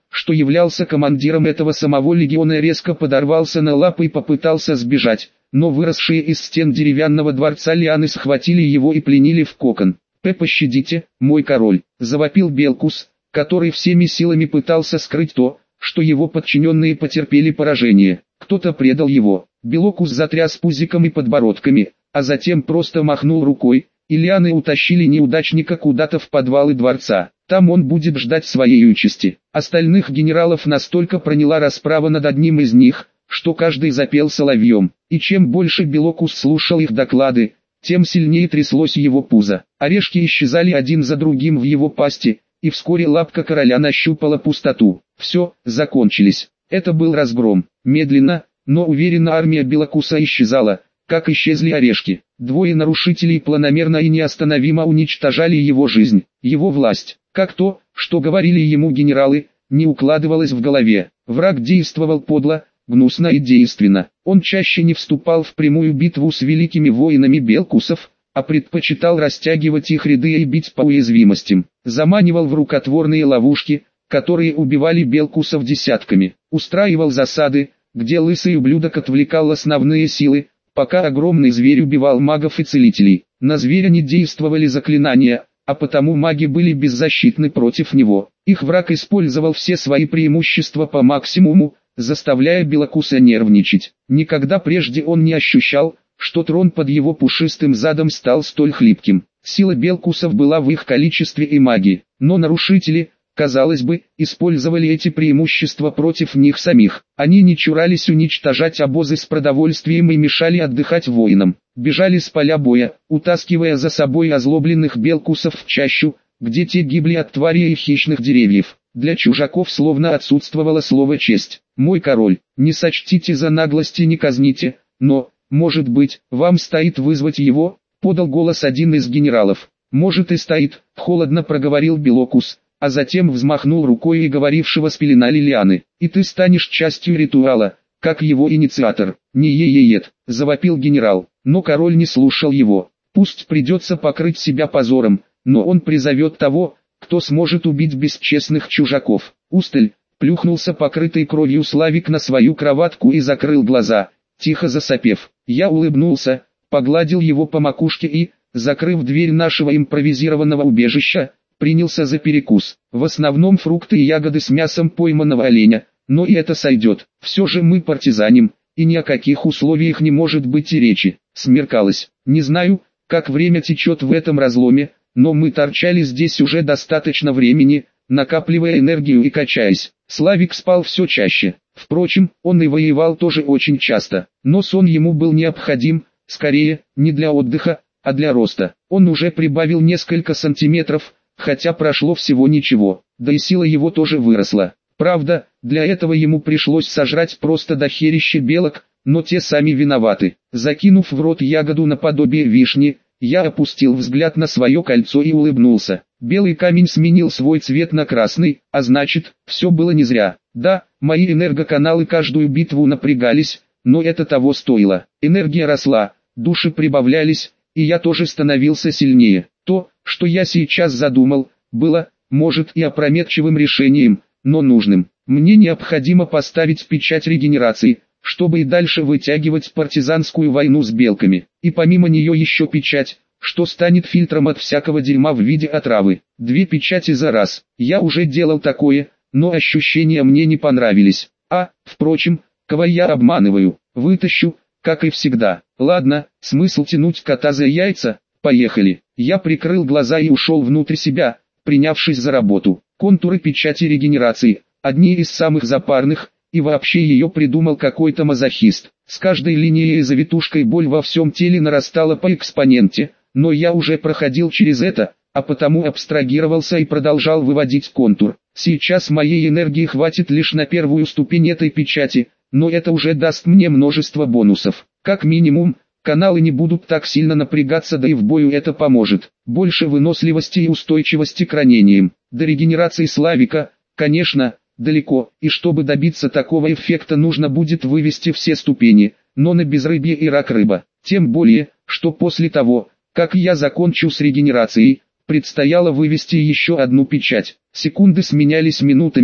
что являлся командиром этого самого легиона, резко подорвался на лапы и попытался сбежать, но выросшие из стен деревянного дворца лианы схватили его и пленили в кокон. «Пощадите, мой король!» – завопил Белкус, который всеми силами пытался скрыть то, что его подчиненные потерпели поражение. Кто-то предал его. Белокус затряс пузиком и подбородками, а затем просто махнул рукой, и лианы утащили неудачника куда-то в подвалы дворца. Там он будет ждать своей участи. Остальных генералов настолько проняла расправа над одним из них, что каждый запел соловьем. И чем больше Белокус слушал их доклады, тем сильнее тряслось его пузо. Орешки исчезали один за другим в его пасти, и вскоре лапка короля нащупала пустоту. Все, закончились. Это был разгром. Медленно, но уверенно армия Белокуса исчезала, как исчезли орешки. Двое нарушителей планомерно и неостановимо уничтожали его жизнь, его власть. Как то, что говорили ему генералы, не укладывалось в голове. Враг действовал подло, гнусно и действенно. Он чаще не вступал в прямую битву с великими воинами Белкусов, а предпочитал растягивать их ряды и бить по уязвимостям. Заманивал в рукотворные ловушки, которые убивали Белкусов десятками. Устраивал засады, где лысый ублюдок отвлекал основные силы, пока огромный зверь убивал магов и целителей. На зверя не действовали заклинания, а потому маги были беззащитны против него. Их враг использовал все свои преимущества по максимуму, заставляя Белокуса нервничать. Никогда прежде он не ощущал, что трон под его пушистым задом стал столь хлипким. Сила Белкусов была в их количестве и магии, но нарушители, казалось бы, использовали эти преимущества против них самих. Они не чурались уничтожать обозы с продовольствием и мешали отдыхать воинам. Бежали с поля боя, утаскивая за собой озлобленных Белкусов в чащу, где те гибли от тварей и хищных деревьев. Для чужаков словно отсутствовало слово «честь». «Мой король, не сочтите за наглость и не казните, но, может быть, вам стоит вызвать его?» — подал голос один из генералов. «Может и стоит», — холодно проговорил Белокус, а затем взмахнул рукой и говорившего спеленали лианы. «И ты станешь частью ритуала, как его инициатор». «Не е-е-ет», — завопил генерал, но король не слушал его. «Пусть придется покрыть себя позором, но он призовет того, кто сможет убить бесчестных чужаков». Усталь, плюхнулся покрытый кровью Славик на свою кроватку и закрыл глаза, тихо засопев. Я улыбнулся, погладил его по макушке и, закрыв дверь нашего импровизированного убежища, принялся за перекус. В основном фрукты и ягоды с мясом пойманного оленя, но и это сойдет. Все же мы партизаним, и ни о каких условиях не может быть и речи. Смеркалось. Не знаю, как время течет в этом разломе, но мы торчали здесь уже достаточно времени, накапливая энергию и качаясь. Славик спал все чаще. Впрочем, он и воевал тоже очень часто, но сон ему был необходим, скорее, не для отдыха, а для роста. Он уже прибавил несколько сантиметров, хотя прошло всего ничего, да и сила его тоже выросла. Правда, для этого ему пришлось сожрать просто дохерища белок, но те сами виноваты. Закинув в рот ягоду наподобие вишни, я опустил взгляд на свое кольцо и улыбнулся. Белый камень сменил свой цвет на красный, а значит, все было не зря. Да, мои энергоканалы каждую битву напрягались, но это того стоило. Энергия росла, души прибавлялись, и я тоже становился сильнее. То, что я сейчас задумал, было, может, и опрометчивым решением, но нужным. Мне необходимо поставить печать регенерации, чтобы и дальше вытягивать партизанскую войну с белками. И помимо нее еще печать, что станет фильтром от всякого дерьма в виде отравы. 2 печати за раз. Я уже делал такое, но ощущения мне не понравились. Впрочем, кого я обманываю, вытащу, как и всегда. Ладно, смысл тянуть кота за яйца, поехали. Я прикрыл глаза и ушел внутрь себя, принявшись за работу. Контуры печати регенерации, одни из самых запарных, и вообще ее придумал какой-то мазохист. С каждой линией и завитушкой боль во всем теле нарастала по экспоненте, но я уже проходил через это, а потому абстрагировался и продолжал выводить контур. Сейчас моей энергии хватит лишь на первую ступень этой печати, но это уже даст мне множество бонусов. Как минимум, каналы не будут так сильно напрягаться, да и в бою это поможет. Больше выносливости и устойчивости к ранениям. До регенерации Славика, конечно, далеко, и чтобы добиться такого эффекта нужно будет вывести все ступени, но на безрыбье и рак рыба. Тем более, что после того, как я закончу с регенерацией, предстояло вывести еще одну печать. Секунды сменялись минутами,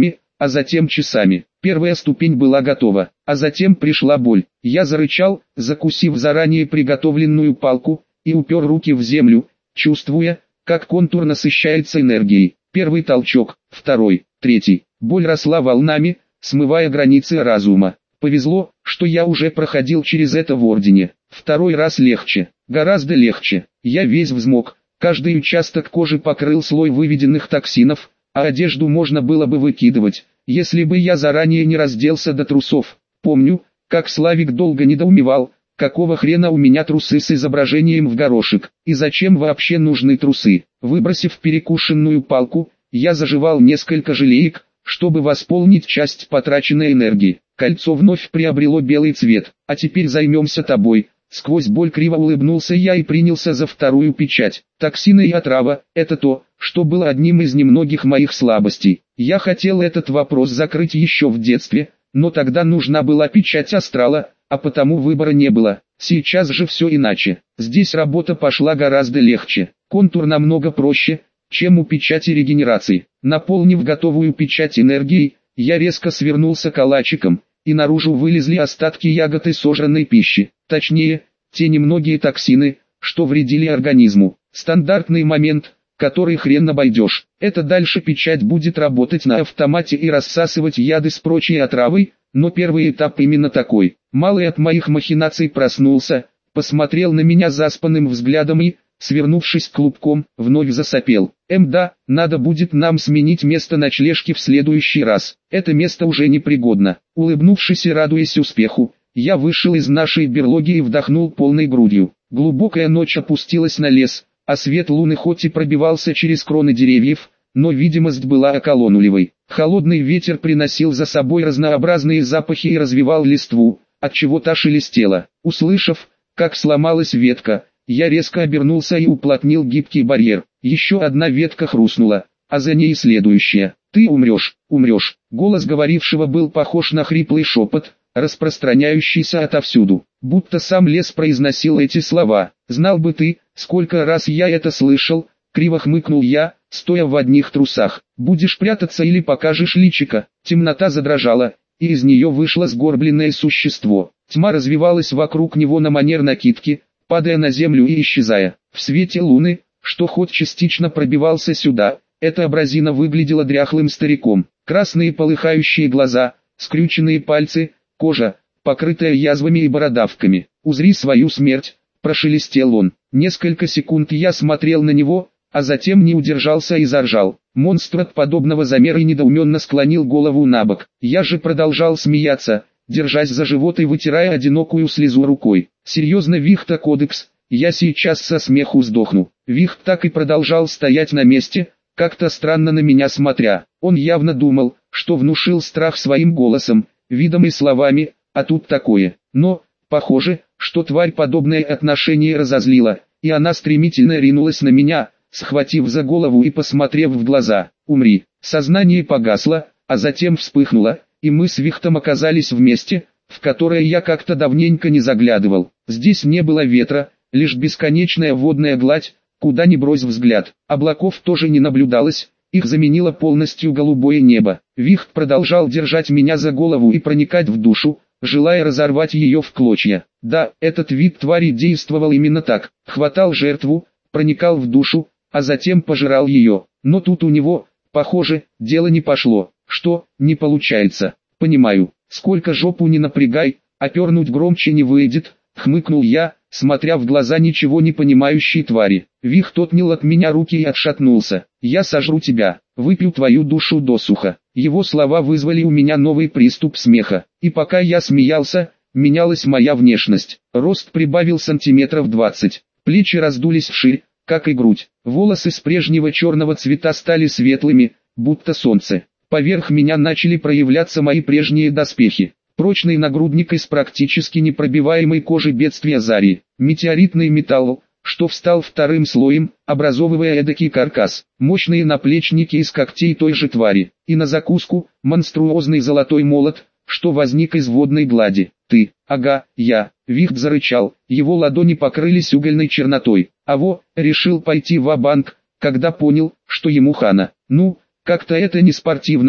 а затем часами. Первая ступень была готова, а затем пришла боль. Я зарычал, закусив заранее приготовленную палку, и упер руки в землю, чувствуя, как контур насыщается энергией. Первый толчок, второй, третий. Боль росла волнами, смывая границы разума. Повезло, что я уже проходил через это в Ордене. Второй раз легче, гораздо легче. Я весь взмок, каждый участок кожи покрыл слой выведенных токсинов, а одежду можно было бы выкидывать, если бы я заранее не разделся до трусов. Помню, как Славик долго недоумевал, какого хрена у меня трусы с изображением в горошек, и зачем вообще нужны трусы. Выбросив перекушенную палку, я заживал несколько желеек, чтобы восполнить часть потраченной энергии. Кольцо вновь приобрело белый цвет. А теперь займемся тобой. Сквозь боль криво улыбнулся я и принялся за вторую печать. Токсины и отрава – это то, что было одним из немногих моих слабостей. Я хотел этот вопрос закрыть еще в детстве, но тогда нужна была печать астрала, а потому выбора не было. Сейчас же все иначе. Здесь работа пошла гораздо легче. Контур намного проще, чем у печати регенерации. Наполнив готовую печать энергией, я резко свернулся калачиком, и наружу вылезли остатки ягод и сожранной пищи. Точнее, те немногие токсины, что вредили организму. Стандартный момент, который хрен обойдешь. Это дальше печать будет работать на автомате и рассасывать яды с прочей отравой, но первый этап именно такой. Малый от моих махинаций проснулся, посмотрел на меня заспанным взглядом и, свернувшись клубком, вновь засопел. Да, надо будет нам сменить место ночлежки в следующий раз. Это место уже непригодно. Улыбнувшись и радуясь успеху, я вышел из нашей берлоги и вдохнул полной грудью. Глубокая ночь опустилась на лес, а свет луны хоть и пробивался через кроны деревьев, но видимость была околонулевой. Холодный ветер приносил за собой разнообразные запахи и развивал листву, отчего та шелестела. Услышав, как сломалась ветка, я резко обернулся и уплотнил гибкий барьер. Еще одна ветка хрустнула, а за ней следующая. «Ты умрешь, умрешь». Голос говорившего был похож на хриплый шепот, распространяющийся отовсюду. Будто сам лес произносил эти слова. «Знал бы ты, сколько раз я это слышал», — криво хмыкнул я, стоя в одних трусах. «Будешь прятаться или покажешь личико?» Темнота задрожала, и из нее вышло сгорбленное существо. Тьма развивалась вокруг него на манер накидки, падая на землю и исчезая. В свете луны, что хоть частично пробивался сюда, эта абразина выглядела дряхлым стариком. Красные полыхающие глаза, скрюченные пальцы, кожа, покрытая язвами и бородавками. «Узри свою смерть», — прошелестел он. Несколько секунд я смотрел на него, а затем не удержался и заржал. Монстр от подобного замера и недоуменно склонил голову набок. Я же продолжал смеяться, держась за живот и вытирая одинокую слезу рукой. «Серьезно, Вихта Кодекс, я сейчас со смеху сдохну». Вихт так и продолжал стоять на месте, как-то странно на меня смотря. Он явно думал, что внушил страх своим голосом, видом и словами, а тут такое. Но, похоже, что тварь подобное отношение разозлила, и она стремительно ринулась на меня, схватив за голову и посмотрев в глаза. «Умри». Сознание погасло, а затем вспыхнуло, и мы с Вихтом оказались вместе, в которое я как-то давненько не заглядывал. Здесь не было ветра, лишь бесконечная водная гладь, куда ни брось взгляд. Облаков тоже не наблюдалось, их заменило полностью голубое небо. Вихт продолжал держать меня за голову и проникать в душу, желая разорвать ее в клочья. Да, этот вид твари действовал именно так. Хватал жертву, проникал в душу, а затем пожирал ее. Но тут у него, похоже, дело не пошло. Что, не получается? Понимаю, сколько жопу не напрягай, опернуть громче не выйдет, хмыкнул я, смотря в глаза ничего не понимающей твари. Вихт отнял от меня руки и отшатнулся. «Я сожру тебя, выпью твою душу досуха». Его слова вызвали у меня новый приступ смеха. И пока я смеялся, менялась моя внешность. Рост прибавил сантиметров 20, плечи раздулись вширь, как и грудь. Волосы с прежнего черного цвета стали светлыми, будто солнце. Поверх меня начали проявляться мои прежние доспехи. Прочный нагрудник из практически непробиваемой кожи бедствия Зари. Метеоритный металл, что встал вторым слоем, образовывая эдакий каркас. Мощные наплечники из когтей той же твари. И на закуску, монструозный золотой молот, что возник из водной глади. «Ты, ага, я». Вихт зарычал, его ладони покрылись угольной чернотой. Аво, решил пойти ва-банк, когда понял, что ему хана. Ну, как-то это не спортивно,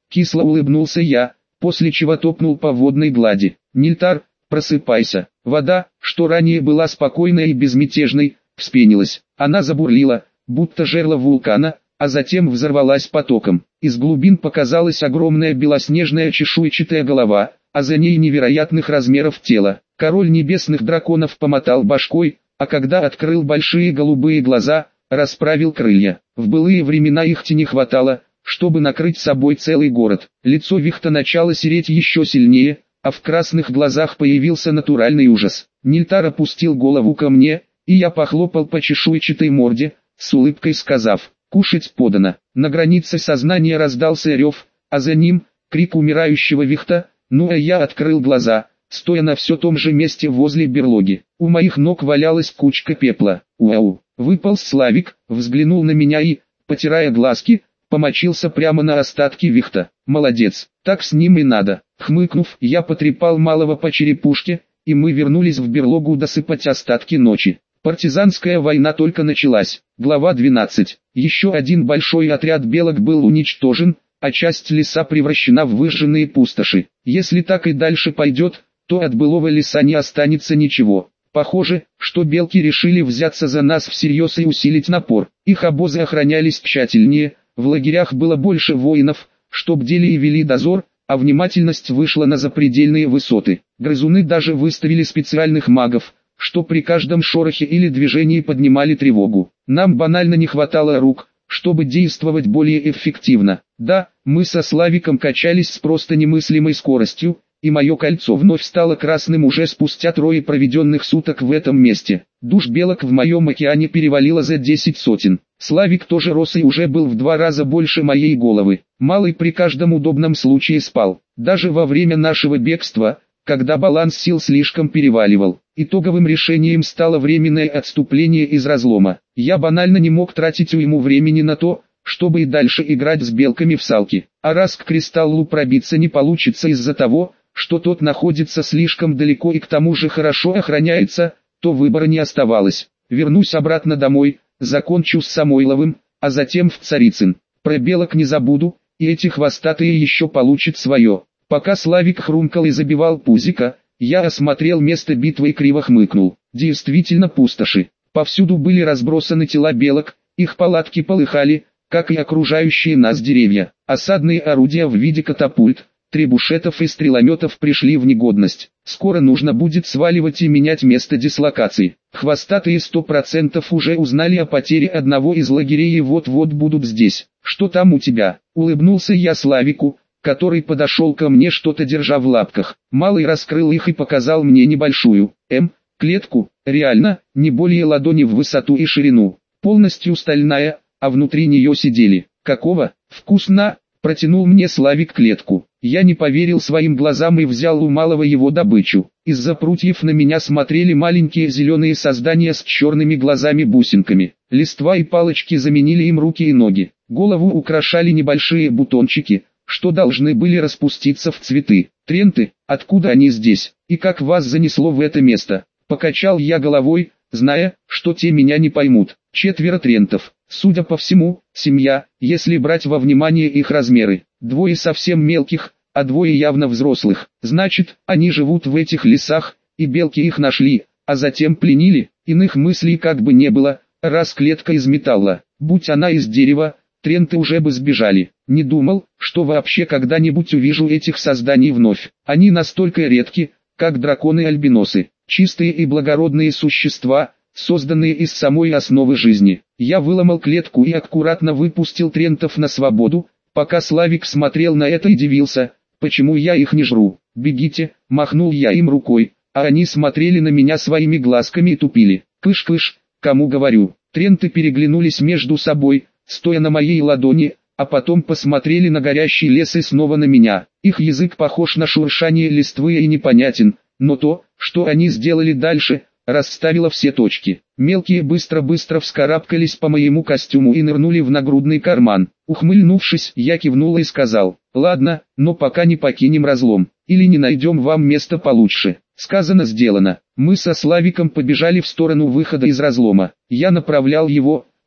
кисло улыбнулся я, после чего топнул по водной глади. Нильтар, просыпайся. Вода, что ранее была спокойной и безмятежной, вспенилась. Она забурлила, будто жерло вулкана, а затем взорвалась потоком. Из глубин показалась огромная белоснежная чешуйчатая голова, а за ней невероятных размеров тело. Король небесных драконов помотал башкой, а когда открыл большие голубые глаза, расправил крылья. В былые времена их не хватало, чтобы накрыть собой целый город. Лицо Вихта начало сереть еще сильнее, а в красных глазах появился натуральный ужас. Нильтар опустил голову ко мне, и я похлопал по чешуйчатой морде, с улыбкой сказав: «Кушать подано». На границе сознания раздался рев, а за ним крик умирающего Вихта, ну а я открыл глаза, стоя на все том же месте возле берлоги. У моих ног валялась кучка пепла. «Уау!» Выполз Славик, взглянул на меня и, потирая глазки, помочился прямо на остатки Вихта. «Молодец, так с ним и надо». Хмыкнув, я потрепал малого по черепушке, и мы вернулись в берлогу досыпать остатки ночи. Партизанская война только началась. Глава 12. Еще один большой отряд белок был уничтожен, а часть леса превращена в выжженные пустоши. Если так и дальше пойдет, то от былого леса не останется ничего. Похоже, что белки решили взяться за нас всерьез и усилить напор. Их обозы охранялись тщательнее, в лагерях было больше воинов, что бдели и вели дозор, а внимательность вышла на запредельные высоты. Грызуны даже выставили специальных магов, что при каждом шорохе или движении поднимали тревогу. Нам банально не хватало рук, чтобы действовать более эффективно. Да, мы со Славиком качались с просто немыслимой скоростью, и мое кольцо вновь стало красным уже спустя 3 проведенных суток в этом месте. Душ белок в моем океане перевалило за 10 сотен. Славик тоже рос и уже был в 2 раза больше моей головы. Малый при каждом удобном случае спал. Даже во время нашего бегства, когда баланс сил слишком переваливал. Итоговым решением стало временное отступление из разлома. Я банально не мог тратить уйму времени на то, чтобы и дальше играть с белками в салки. А раз к кристаллу пробиться не получится из-за того, что тот находится слишком далеко и к тому же хорошо охраняется, то выбора не оставалось. Вернусь обратно домой, закончу с Самойловым, а затем в Царицын. Про белок не забуду, и эти хвостатые еще получат свое. Пока Славик хрумкал и забивал пузика, я осмотрел место битвы и криво хмыкнул. Действительно пустоши. Повсюду были разбросаны тела белок, их палатки полыхали, как и окружающие нас деревья. Осадные орудия в виде катапульт, требушетов и стрелометов пришли в негодность. Скоро нужно будет сваливать и менять место дислокации. Хвостатые 100% уже узнали о потере одного из лагерей и вот-вот будут здесь. «Что там у тебя?» — улыбнулся я Славику, который подошел ко мне, что-то держа в лапках. Малый раскрыл их и показал мне небольшую, клетку, реально, не более ладони в высоту и ширину, полностью стальная, а внутри нее сидели. «Какого? Вкусно!» — протянул мне Славик клетку. Я не поверил своим глазам и взял у малого его добычу. Из-за прутьев на меня смотрели маленькие зеленые создания с черными глазами-бусинками. Листва и палочки заменили им руки и ноги. Голову украшали небольшие бутончики, что должны были распуститься в цветы. «Тренты, откуда они здесь? И как вас занесло в это место?» Покачал я головой, зная, что те меня не поймут. 4 трентов. Судя по всему, семья, если брать во внимание их размеры. 2 совсем мелких, а 2 явно взрослых. Значит, они живут в этих лесах, и белки их нашли, а затем пленили. Иных мыслей как бы не было, раз клетка из металла. Будь она из дерева, тренты уже бы сбежали. Не думал, что вообще когда-нибудь увижу этих созданий вновь. Они настолько редки, как драконы-альбиносы. Чистые и благородные существа, созданные из самой основы жизни. Я выломал клетку и аккуратно выпустил трентов на свободу, пока Славик смотрел на это и дивился, почему я их не жру. «Бегите», — махнул я им рукой, а они смотрели на меня своими глазками и тупили. «Кыш-кыш, кому говорю». Тренты переглянулись между собой, стоя на моей ладони, а потом посмотрели на горящий лес и снова на меня. Их язык похож на шуршание листвы и непонятен, но то, что они сделали дальше, расставило все точки. Мелкие быстро-быстро вскарабкались по моему костюму и нырнули в нагрудный карман. Ухмыльнувшись, я кивнул и сказал: «Ладно, но пока не покинем разлом, или не найдем вам место получше». Сказано, сделано. Мы со Славиком побежали в сторону выхода из разлома. Я направлял его,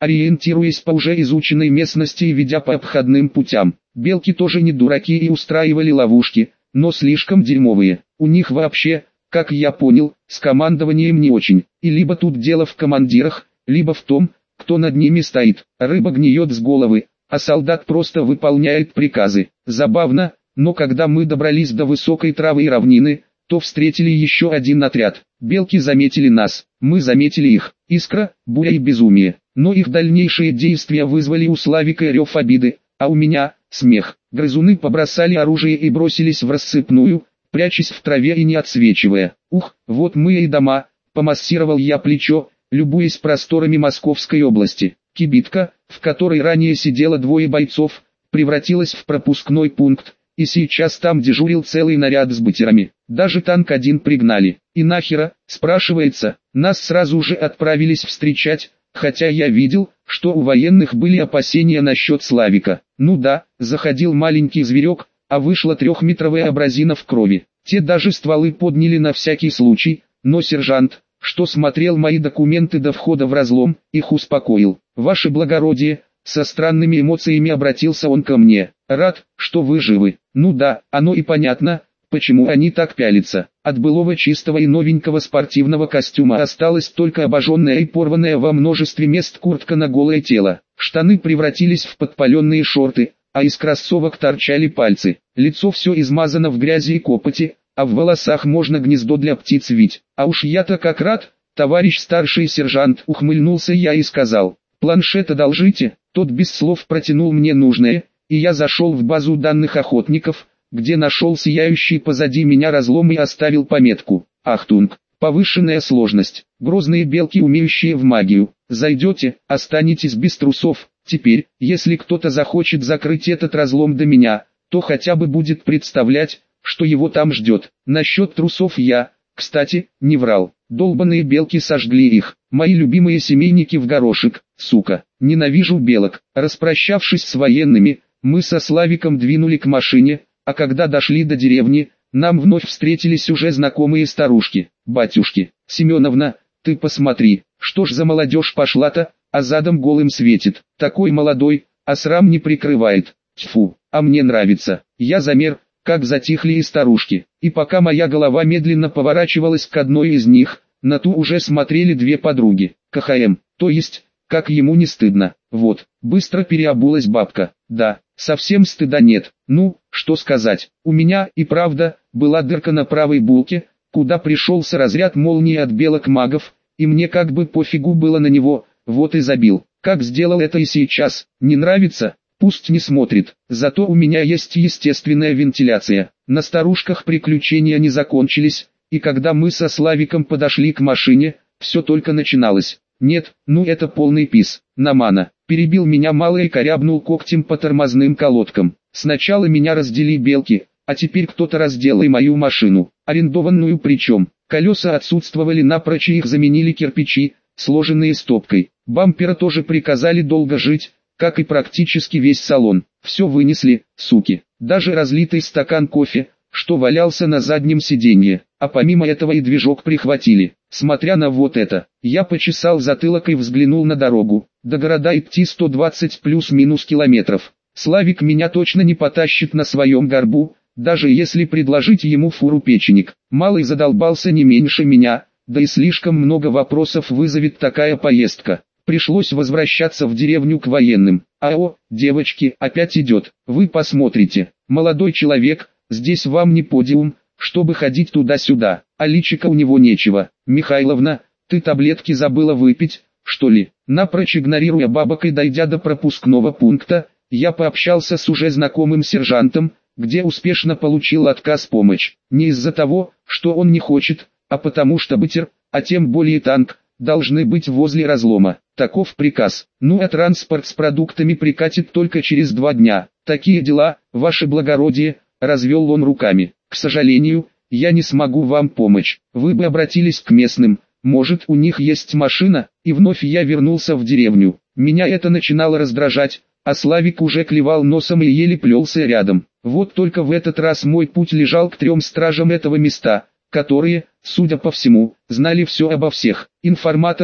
ориентируясь по уже изученной местности и ведя по обходным путям. Белки тоже не дураки и устраивали ловушки, но слишком дерьмовые. У них вообще, как я понял, с командованием не очень. И либо тут дело в командирах, либо в том, кто над ними стоит. Рыба гниет с головы, а солдат просто выполняет приказы. Забавно, но когда мы добрались до высокой травы и равнины, то встретили еще один отряд. Белки заметили нас, мы заметили их. Искра, буря и безумие. Но их дальнейшие действия вызвали у Славика рев обиды, а у меня – смех. Грызуны побросали оружие и бросились в рассыпную, прячась в траве и не отсвечивая. Ух, вот мы и дома, помассировал я плечо, любуясь просторами Московской области. Кибитка, в которой ранее сидело двое бойцов, превратилась в пропускной пункт, и сейчас там дежурил целый наряд с бутерами. Даже танк один пригнали. И нахера, спрашивается, нас сразу же отправились встречать, хотя я видел, что у военных были опасения насчет Славика. Ну да, заходил маленький зверек, а вышла трехметровая абразина в крови. Те даже стволы подняли на всякий случай, но сержант, что смотрел мои документы до входа в разлом, их успокоил. «Ваше благородие», со странными эмоциями обратился он ко мне. «Рад, что вы живы». Ну да, оно и понятно, почему они так пялятся. От былого чистого и новенького спортивного костюма осталась только обожженная и порванная во множестве мест куртка на голое тело. Штаны превратились в подпаленные шорты, а из кроссовок торчали пальцы. Лицо все измазано в грязи и копоти, а в волосах можно гнездо для птиц вить. А уж я-то как рад, товарищ старший сержант, ухмыльнулся я и сказал. «Планшет одолжите». Тот без слов протянул мне нужное, и я зашел в базу данных охотников, где нашел сияющий позади меня разлом и оставил пометку. Ахтунг, повышенная сложность, грозные белки, умеющие в магию. Зайдете, останетесь без трусов. Теперь, если кто-то захочет закрыть этот разлом до меня, то хотя бы будет представлять, что его там ждет. Насчет трусов я, кстати, не врал. Долбаные белки сожгли их. Мои любимые семейники в горошек, сука. Ненавижу белок. Распрощавшись с военными, мы со Славиком двинули к машине, а когда дошли до деревни, нам вновь встретились уже знакомые старушки. «Батюшки, Семеновна, ты посмотри, что ж за молодежь пошла-то, а задом голым светит. Такой молодой, а срам не прикрывает. Тьфу, а мне нравится». Я замер, как затихли и старушки, и пока моя голова медленно поворачивалась к одной из них, на ту уже смотрели две подруги. КХМ, то есть, как ему не стыдно. Вот, быстро переобулась бабка. Да, совсем стыда нет. Ну, что сказать, у меня и правда была дырка на правой булке, куда пришелся разряд молнии от белок-магов, и мне как бы пофигу было на него, вот и забил. Как сделал это и сейчас, не нравится? Пусть не смотрит, зато у меня есть естественная вентиляция. На старушках приключения не закончились, и когда мы со Славиком подошли к машине, все только начиналось. Нет, ну это полный пиз. Намана, перебил меня малый и корябнул когтем по тормозным колодкам. Сначала меня раздели белки, а теперь кто-то раздел и мою машину, арендованную причем. Колеса отсутствовали напрочь, и их заменили кирпичи, сложенные стопкой. Бампера тоже приказали долго жить, как и практически весь салон. Все вынесли, суки. Даже разлитый стакан кофе, что валялся на заднем сиденье. А помимо этого и движок прихватили. Смотря на вот это, я почесал затылок и взглянул на дорогу. До города идти 120 плюс-минус километров. Славик меня точно не потащит на своем горбу, даже если предложить ему фуру печенек. Малый задолбался не меньше меня, да и слишком много вопросов вызовет такая поездка. Пришлось возвращаться в деревню к военным. «Ао, девочки, опять идет, вы посмотрите. Молодой человек, здесь вам не подиум, чтобы ходить туда-сюда, а личика у него нечего. Михайловна, ты таблетки забыла выпить, что ли?» Напрочь игнорируя бабок и дойдя до пропускного пункта, я пообщался с уже знакомым сержантом, где успешно получил отказ помочь. Не из-за того, что он не хочет, а потому что бытер, а тем более танк, должны быть возле разлома. Таков приказ. Ну а транспорт с продуктами прикатит только через 2 дня. Такие дела, ваше благородие, развел он руками. К сожалению, я не смогу вам помочь. Вы бы обратились к местным, может у них есть машина? И вновь я вернулся в деревню. Меня это начинало раздражать, а Славик уже клевал носом и еле плелся рядом. Вот только в этот раз мой путь лежал к 3 стражам этого места, которые, судя по всему, знали все обо всех. Информаторы,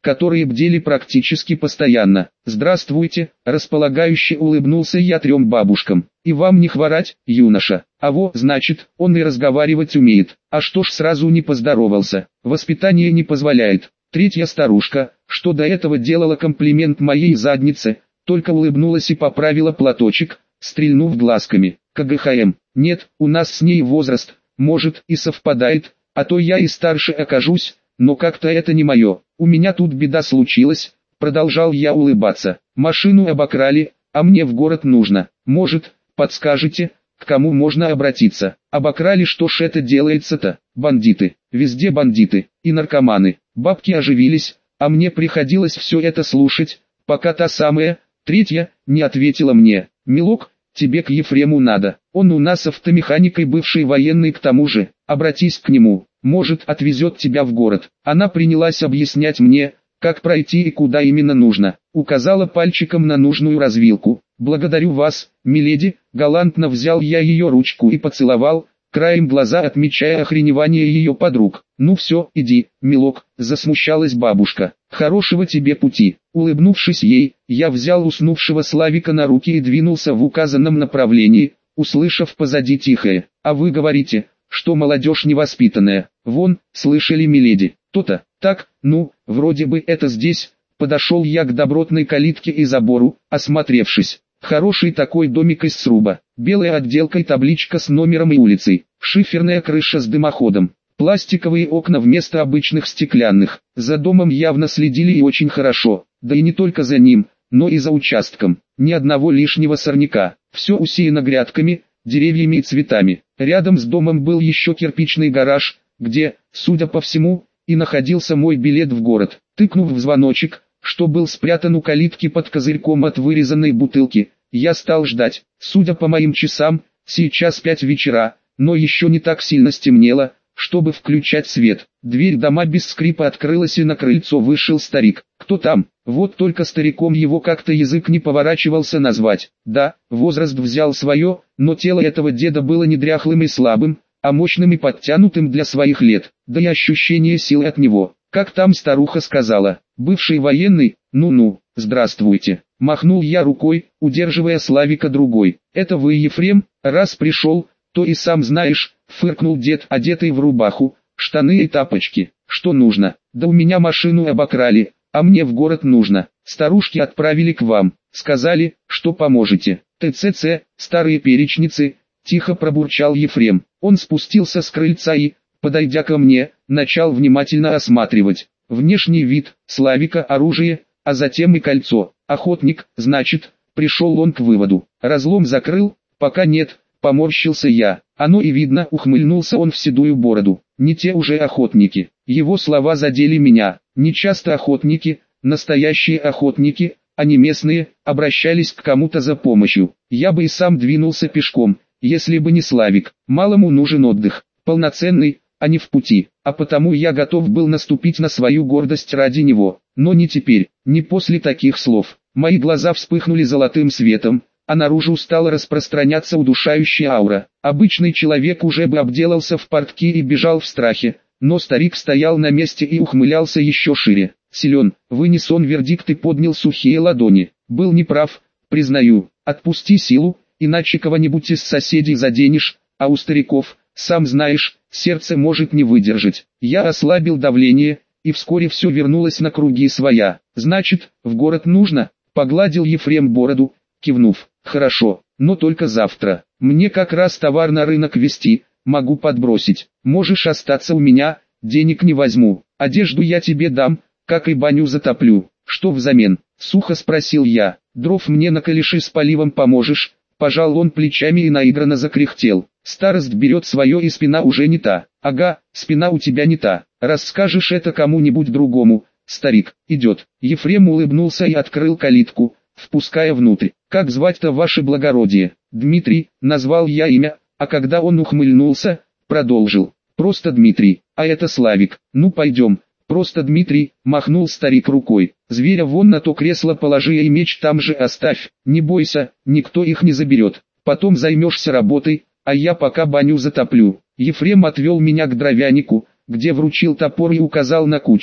которые бдели практически постоянно. «Здравствуйте», располагающе улыбнулся я 3 бабушкам. «И вам не хворать, юноша. А во, значит, он и разговаривать умеет. А что ж сразу не поздоровался? Воспитание не позволяет». 3-я старушка, что до этого делала комплимент моей заднице, только улыбнулась и поправила платочек, стрельнув глазками. «КГХМ, нет, у нас с ней возраст, может, и совпадает, а то я и старше окажусь, но как-то это не мое. У меня тут беда случилась», продолжал я улыбаться. «Машину обокрали, а мне в город нужно. Может, подскажете, к кому можно обратиться?» «Обокрали, что ж это делается-то? Бандиты, везде бандиты, и наркоманы». Бабки оживились, а мне приходилось все это слушать, пока та самая, 3-я, не ответила мне. «Милок, тебе к Ефрему надо, он у нас автомеханикой бывший военный, к тому же, обратись к нему, может, отвезет тебя в город». Она принялась объяснять мне, как пройти и куда именно нужно, указала пальчиком на нужную развилку. «Благодарю вас, миледи», галантно взял я ее ручку и поцеловал, краем глаза отмечая охреневание ее подруг. «Ну все, иди, милок», засмущалась бабушка. «Хорошего тебе пути». Улыбнувшись ей, я взял уснувшего Славика на руки и двинулся в указанном направлении, услышав позади тихое: «А вы говорите, что молодежь невоспитанная. Вон, слышали, миледи?» «То-то, так, ну, вроде бы это здесь». Подошел я к добротной калитке и забору, осмотревшись. Хороший такой домик из сруба, белая отделка и табличка с номером и улицей, шиферная крыша с дымоходом, пластиковые окна вместо обычных стеклянных. За домом явно следили и очень хорошо, да и не только за ним, но и за участком. Ни одного лишнего сорняка, все усеяно грядками, деревьями и цветами. Рядом с домом был еще кирпичный гараж, где, судя по всему, и находился мой билет в город. Тыкнув в звоночек, что был спрятан у калитки под козырьком от вырезанной бутылки, я стал ждать. Судя по моим часам, сейчас 5 вечера, но еще не так сильно стемнело, чтобы включать свет. Дверь дома без скрипа открылась, и на крыльцо вышел старик. «Кто там?» Вот только стариком его как-то язык не поворачивался назвать. Да, возраст взял свое, но тело этого деда было не дряхлым и слабым, а мощным и подтянутым для своих лет, да и ощущение силы от него. Как там старуха сказала, бывший военный? Ну-ну, здравствуйте. Махнул я рукой, удерживая Славика другой. «Это вы, Ефрем? Раз пришел, то и сам знаешь», фыркнул дед, одетый в рубаху, штаны и тапочки. «Что нужно?» «Да у меня машину обокрали, а мне в город нужно. Старушки отправили к вам, сказали, что поможете». «ТЦЦ, старые перечницы», тихо пробурчал Ефрем. Он спустился с крыльца и, подойдя ко мне, начал внимательно осматривать внешний вид Славика, оружие, а затем и кольцо. «Охотник, значит», пришел он к выводу. «Разлом закрыл?» «Пока нет», поморщился я. «Оно и видно», ухмыльнулся он в седую бороду. «Не те уже охотники». Его слова задели меня. Не часто охотники, настоящие охотники, а не местные, обращались к кому-то за помощью. Я бы и сам двинулся пешком, если бы не Славик. Малому нужен отдых, полноценный, а не в пути, а потому я готов был наступить на свою гордость ради него. Но не теперь, не после таких слов. Мои глаза вспыхнули золотым светом, а наружу стала распространяться удушающая аура. Обычный человек уже бы обделался в портки и бежал в страхе, но старик стоял на месте и ухмылялся еще шире. «Силен», вынес он вердикт и поднял сухие ладони. «Был неправ, признаю. Отпусти силу, иначе кого-нибудь из соседей заденешь, а у стариков, сам знаешь, сердце может не выдержать». Я ослабил давление, и вскоре все вернулось на круги своя. «Значит, в город нужно?» Погладил Ефрем бороду, кивнув. «Хорошо, но только завтра. Мне как раз товар на рынок везти, могу подбросить. Можешь остаться у меня, денег не возьму. Одежду я тебе дам, как и баню затоплю». «Что взамен?» — сухо спросил я. «Дров мне наколеши с поливом поможешь?» Пожал он плечами и наигранно закряхтел. «Старость берет свое, и спина уже не та». «Ага, спина у тебя не та. Расскажешь это кому-нибудь другому, старик». «Идет». Ефрем улыбнулся и открыл калитку, впуская внутрь. «Как звать-то, ваше благородие?» «Дмитрий», назвал я имя, а когда он ухмыльнулся, продолжил. «Просто Дмитрий, а это Славик. Ну пойдем». «Просто Дмитрий», махнул старик рукой. «Зверя вон на то кресло положи и меч там же оставь. Не бойся, никто их не заберет. Потом займешься работой, а я пока баню затоплю». Ефрем отвел меня к дровянику, где вручил топор и указал на кучу,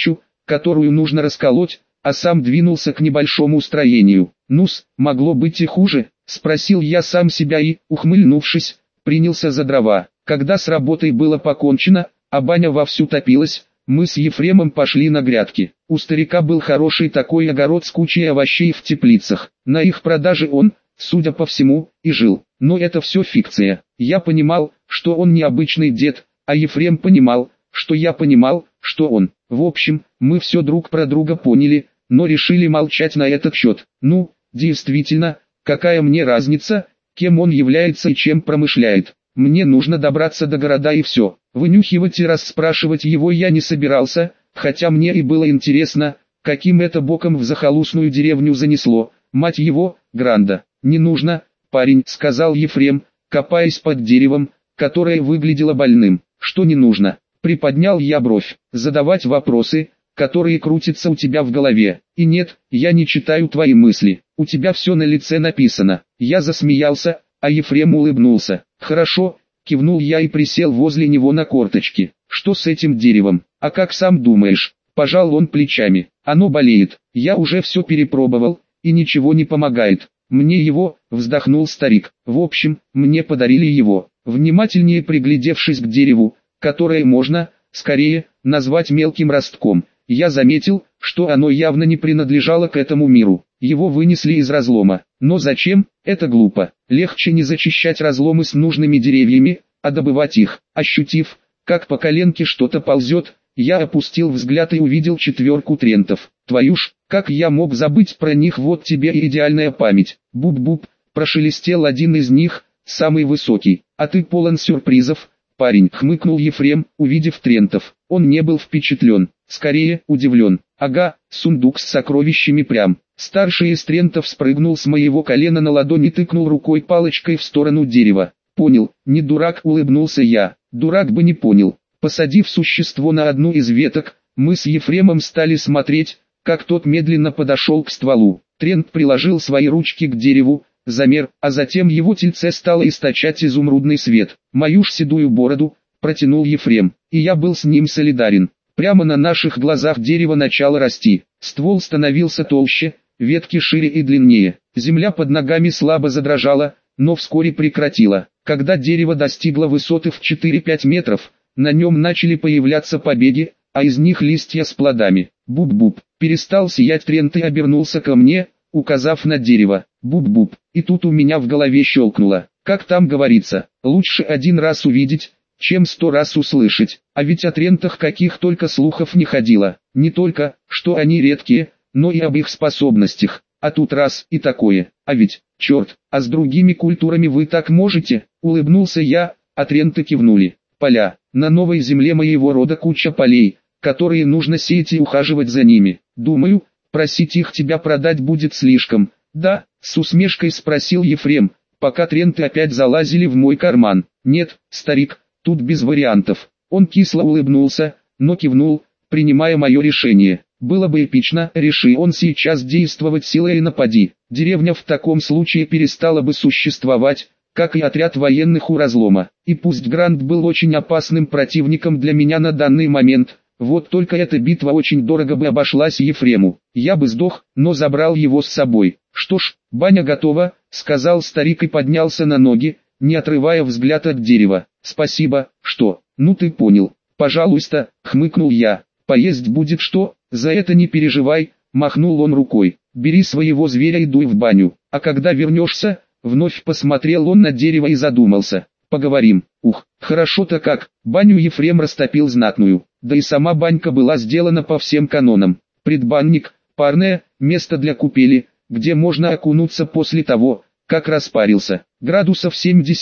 которую нужно расколоть, а сам двинулся к небольшому строению. «Ну-с, могло быть и хуже», — спросил я сам себя и, ухмыльнувшись, принялся за дрова. Когда с работой было покончено, а баня вовсю топилась, мы с Ефремом пошли на грядки. У старика был хороший такой огород с кучей овощей в теплицах. На их продаже он, судя по всему, и жил. Но это все фикция. Я понимал, что он необычный дед, а Ефрем понимал, что я понимал, что он. В общем, мы все друг про друга поняли, но решили молчать на этот счет. Ну, действительно, какая мне разница, кем он является и чем промышляет. Мне нужно добраться до города и все. Вынюхивать и расспрашивать его я не собирался, хотя мне и было интересно, каким это боком в захолустную деревню занесло. Мать его, Гранда. «Не нужно, парень», — сказал Ефрем, копаясь под деревом, которое выглядело больным. «Что не нужно?» — приподнял я бровь. «Задавать вопросы, которые крутятся у тебя в голове. И нет, я не читаю твои мысли. У тебя все на лице написано». Я засмеялся, а Ефрем улыбнулся. «Хорошо», — кивнул я и присел возле него на корточки. «Что с этим деревом? А как сам думаешь?» Пожал он плечами. «Оно болеет. Я уже все перепробовал, и ничего не помогает. Мне его», — вздохнул старик. «В общем, мне подарили его». Внимательнее приглядевшись к дереву, которое можно, скорее, назвать мелким ростком, я заметил, что оно явно не принадлежало к этому миру. Его вынесли из разлома. Но зачем? Это глупо. Легче не зачищать разломы с нужными деревьями, а добывать их. Ощутив, как по коленке что-то ползет, я опустил взгляд и увидел 4 трентов. Твою ж, как я мог забыть про них, вот тебе и идеальная память. Буб-буб, прошелестел один из них, самый высокий. А ты полон сюрпризов, парень, хмыкнул Ефрем, увидев трентов. Он не был впечатлен, скорее, удивлен. Ага, сундук с сокровищами прям. Старший из трентов спрыгнул с моего колена на ладонь и тыкнул рукой палочкой в сторону дерева. Понял, не дурак, улыбнулся я. Дурак бы не понял. Посадив существо на одну из веток, мы с Ефремом стали смотреть, как тот медленно подошел к стволу. Трент приложил свои ручки к дереву, замер, а затем его тельце стало источать изумрудный свет. Мою ж седую бороду, протянул Ефрем, и я был с ним солидарен. Прямо на наших глазах дерево начало расти. Ствол становился толще, ветки шире и длиннее. Земля под ногами слабо задрожала, но вскоре прекратила. Когда дерево достигло высоты в 4-5 метров, на нем начали появляться побеги, а из них листья с плодами. Буб-буб, перестал сиять трент и обернулся ко мне, указав на дерево. Буб-буб, и тут у меня в голове щелкнуло. Как там говорится, лучше один раз увидеть, чем 100 раз услышать. А ведь о трентах каких только слухов не ходило. Не только, что они редкие, но и об их способностях. А тут раз и такое. А ведь, черт, а с другими культурами вы так можете? Улыбнулся я, а тренты кивнули. Поля. На новой земле моего рода куча полей, которые нужно сеять и ухаживать за ними. Думаю, просить их тебя продать будет слишком. Да, с усмешкой спросил Ефрем, пока тренты опять залазили в мой карман. Нет, старик, тут без вариантов. Он кисло улыбнулся, но кивнул, принимая мое решение. Было бы эпично, реши он сейчас действовать силой и напади. Деревня в таком случае перестала бы существовать, как и отряд военных у разлома. И пусть Грант был очень опасным противником для меня на данный момент, вот только эта битва очень дорого бы обошлась Ефрему. Я бы сдох, но забрал его с собой. Что ж, баня готова, сказал старик и поднялся на ноги, не отрывая взгляд от дерева. Спасибо, что? Ну ты понял. Пожалуйста, хмыкнул я. Поесть будет что? За это не переживай, махнул он рукой. Бери своего зверя и дуй в баню. А когда вернешься, вновь посмотрел он на дерево и задумался. Поговорим. Ух, хорошо-то как. Баню Ефрем растопил знатную. Да и сама банька была сделана по всем канонам. Предбанник, парное, место для купели, где можно окунуться после того, как распарился. Градусов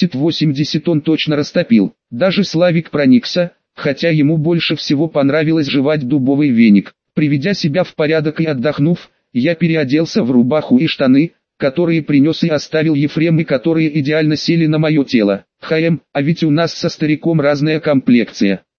70-80 он точно растопил. Даже Славик проникся, хотя ему больше всего понравилось жевать дубовый веник. Приведя себя в порядок и отдохнув, я переоделся в рубаху и штаны, которые принес и оставил Ефрем и которые идеально сели на мое тело. А ведь у нас со стариком разная комплекция.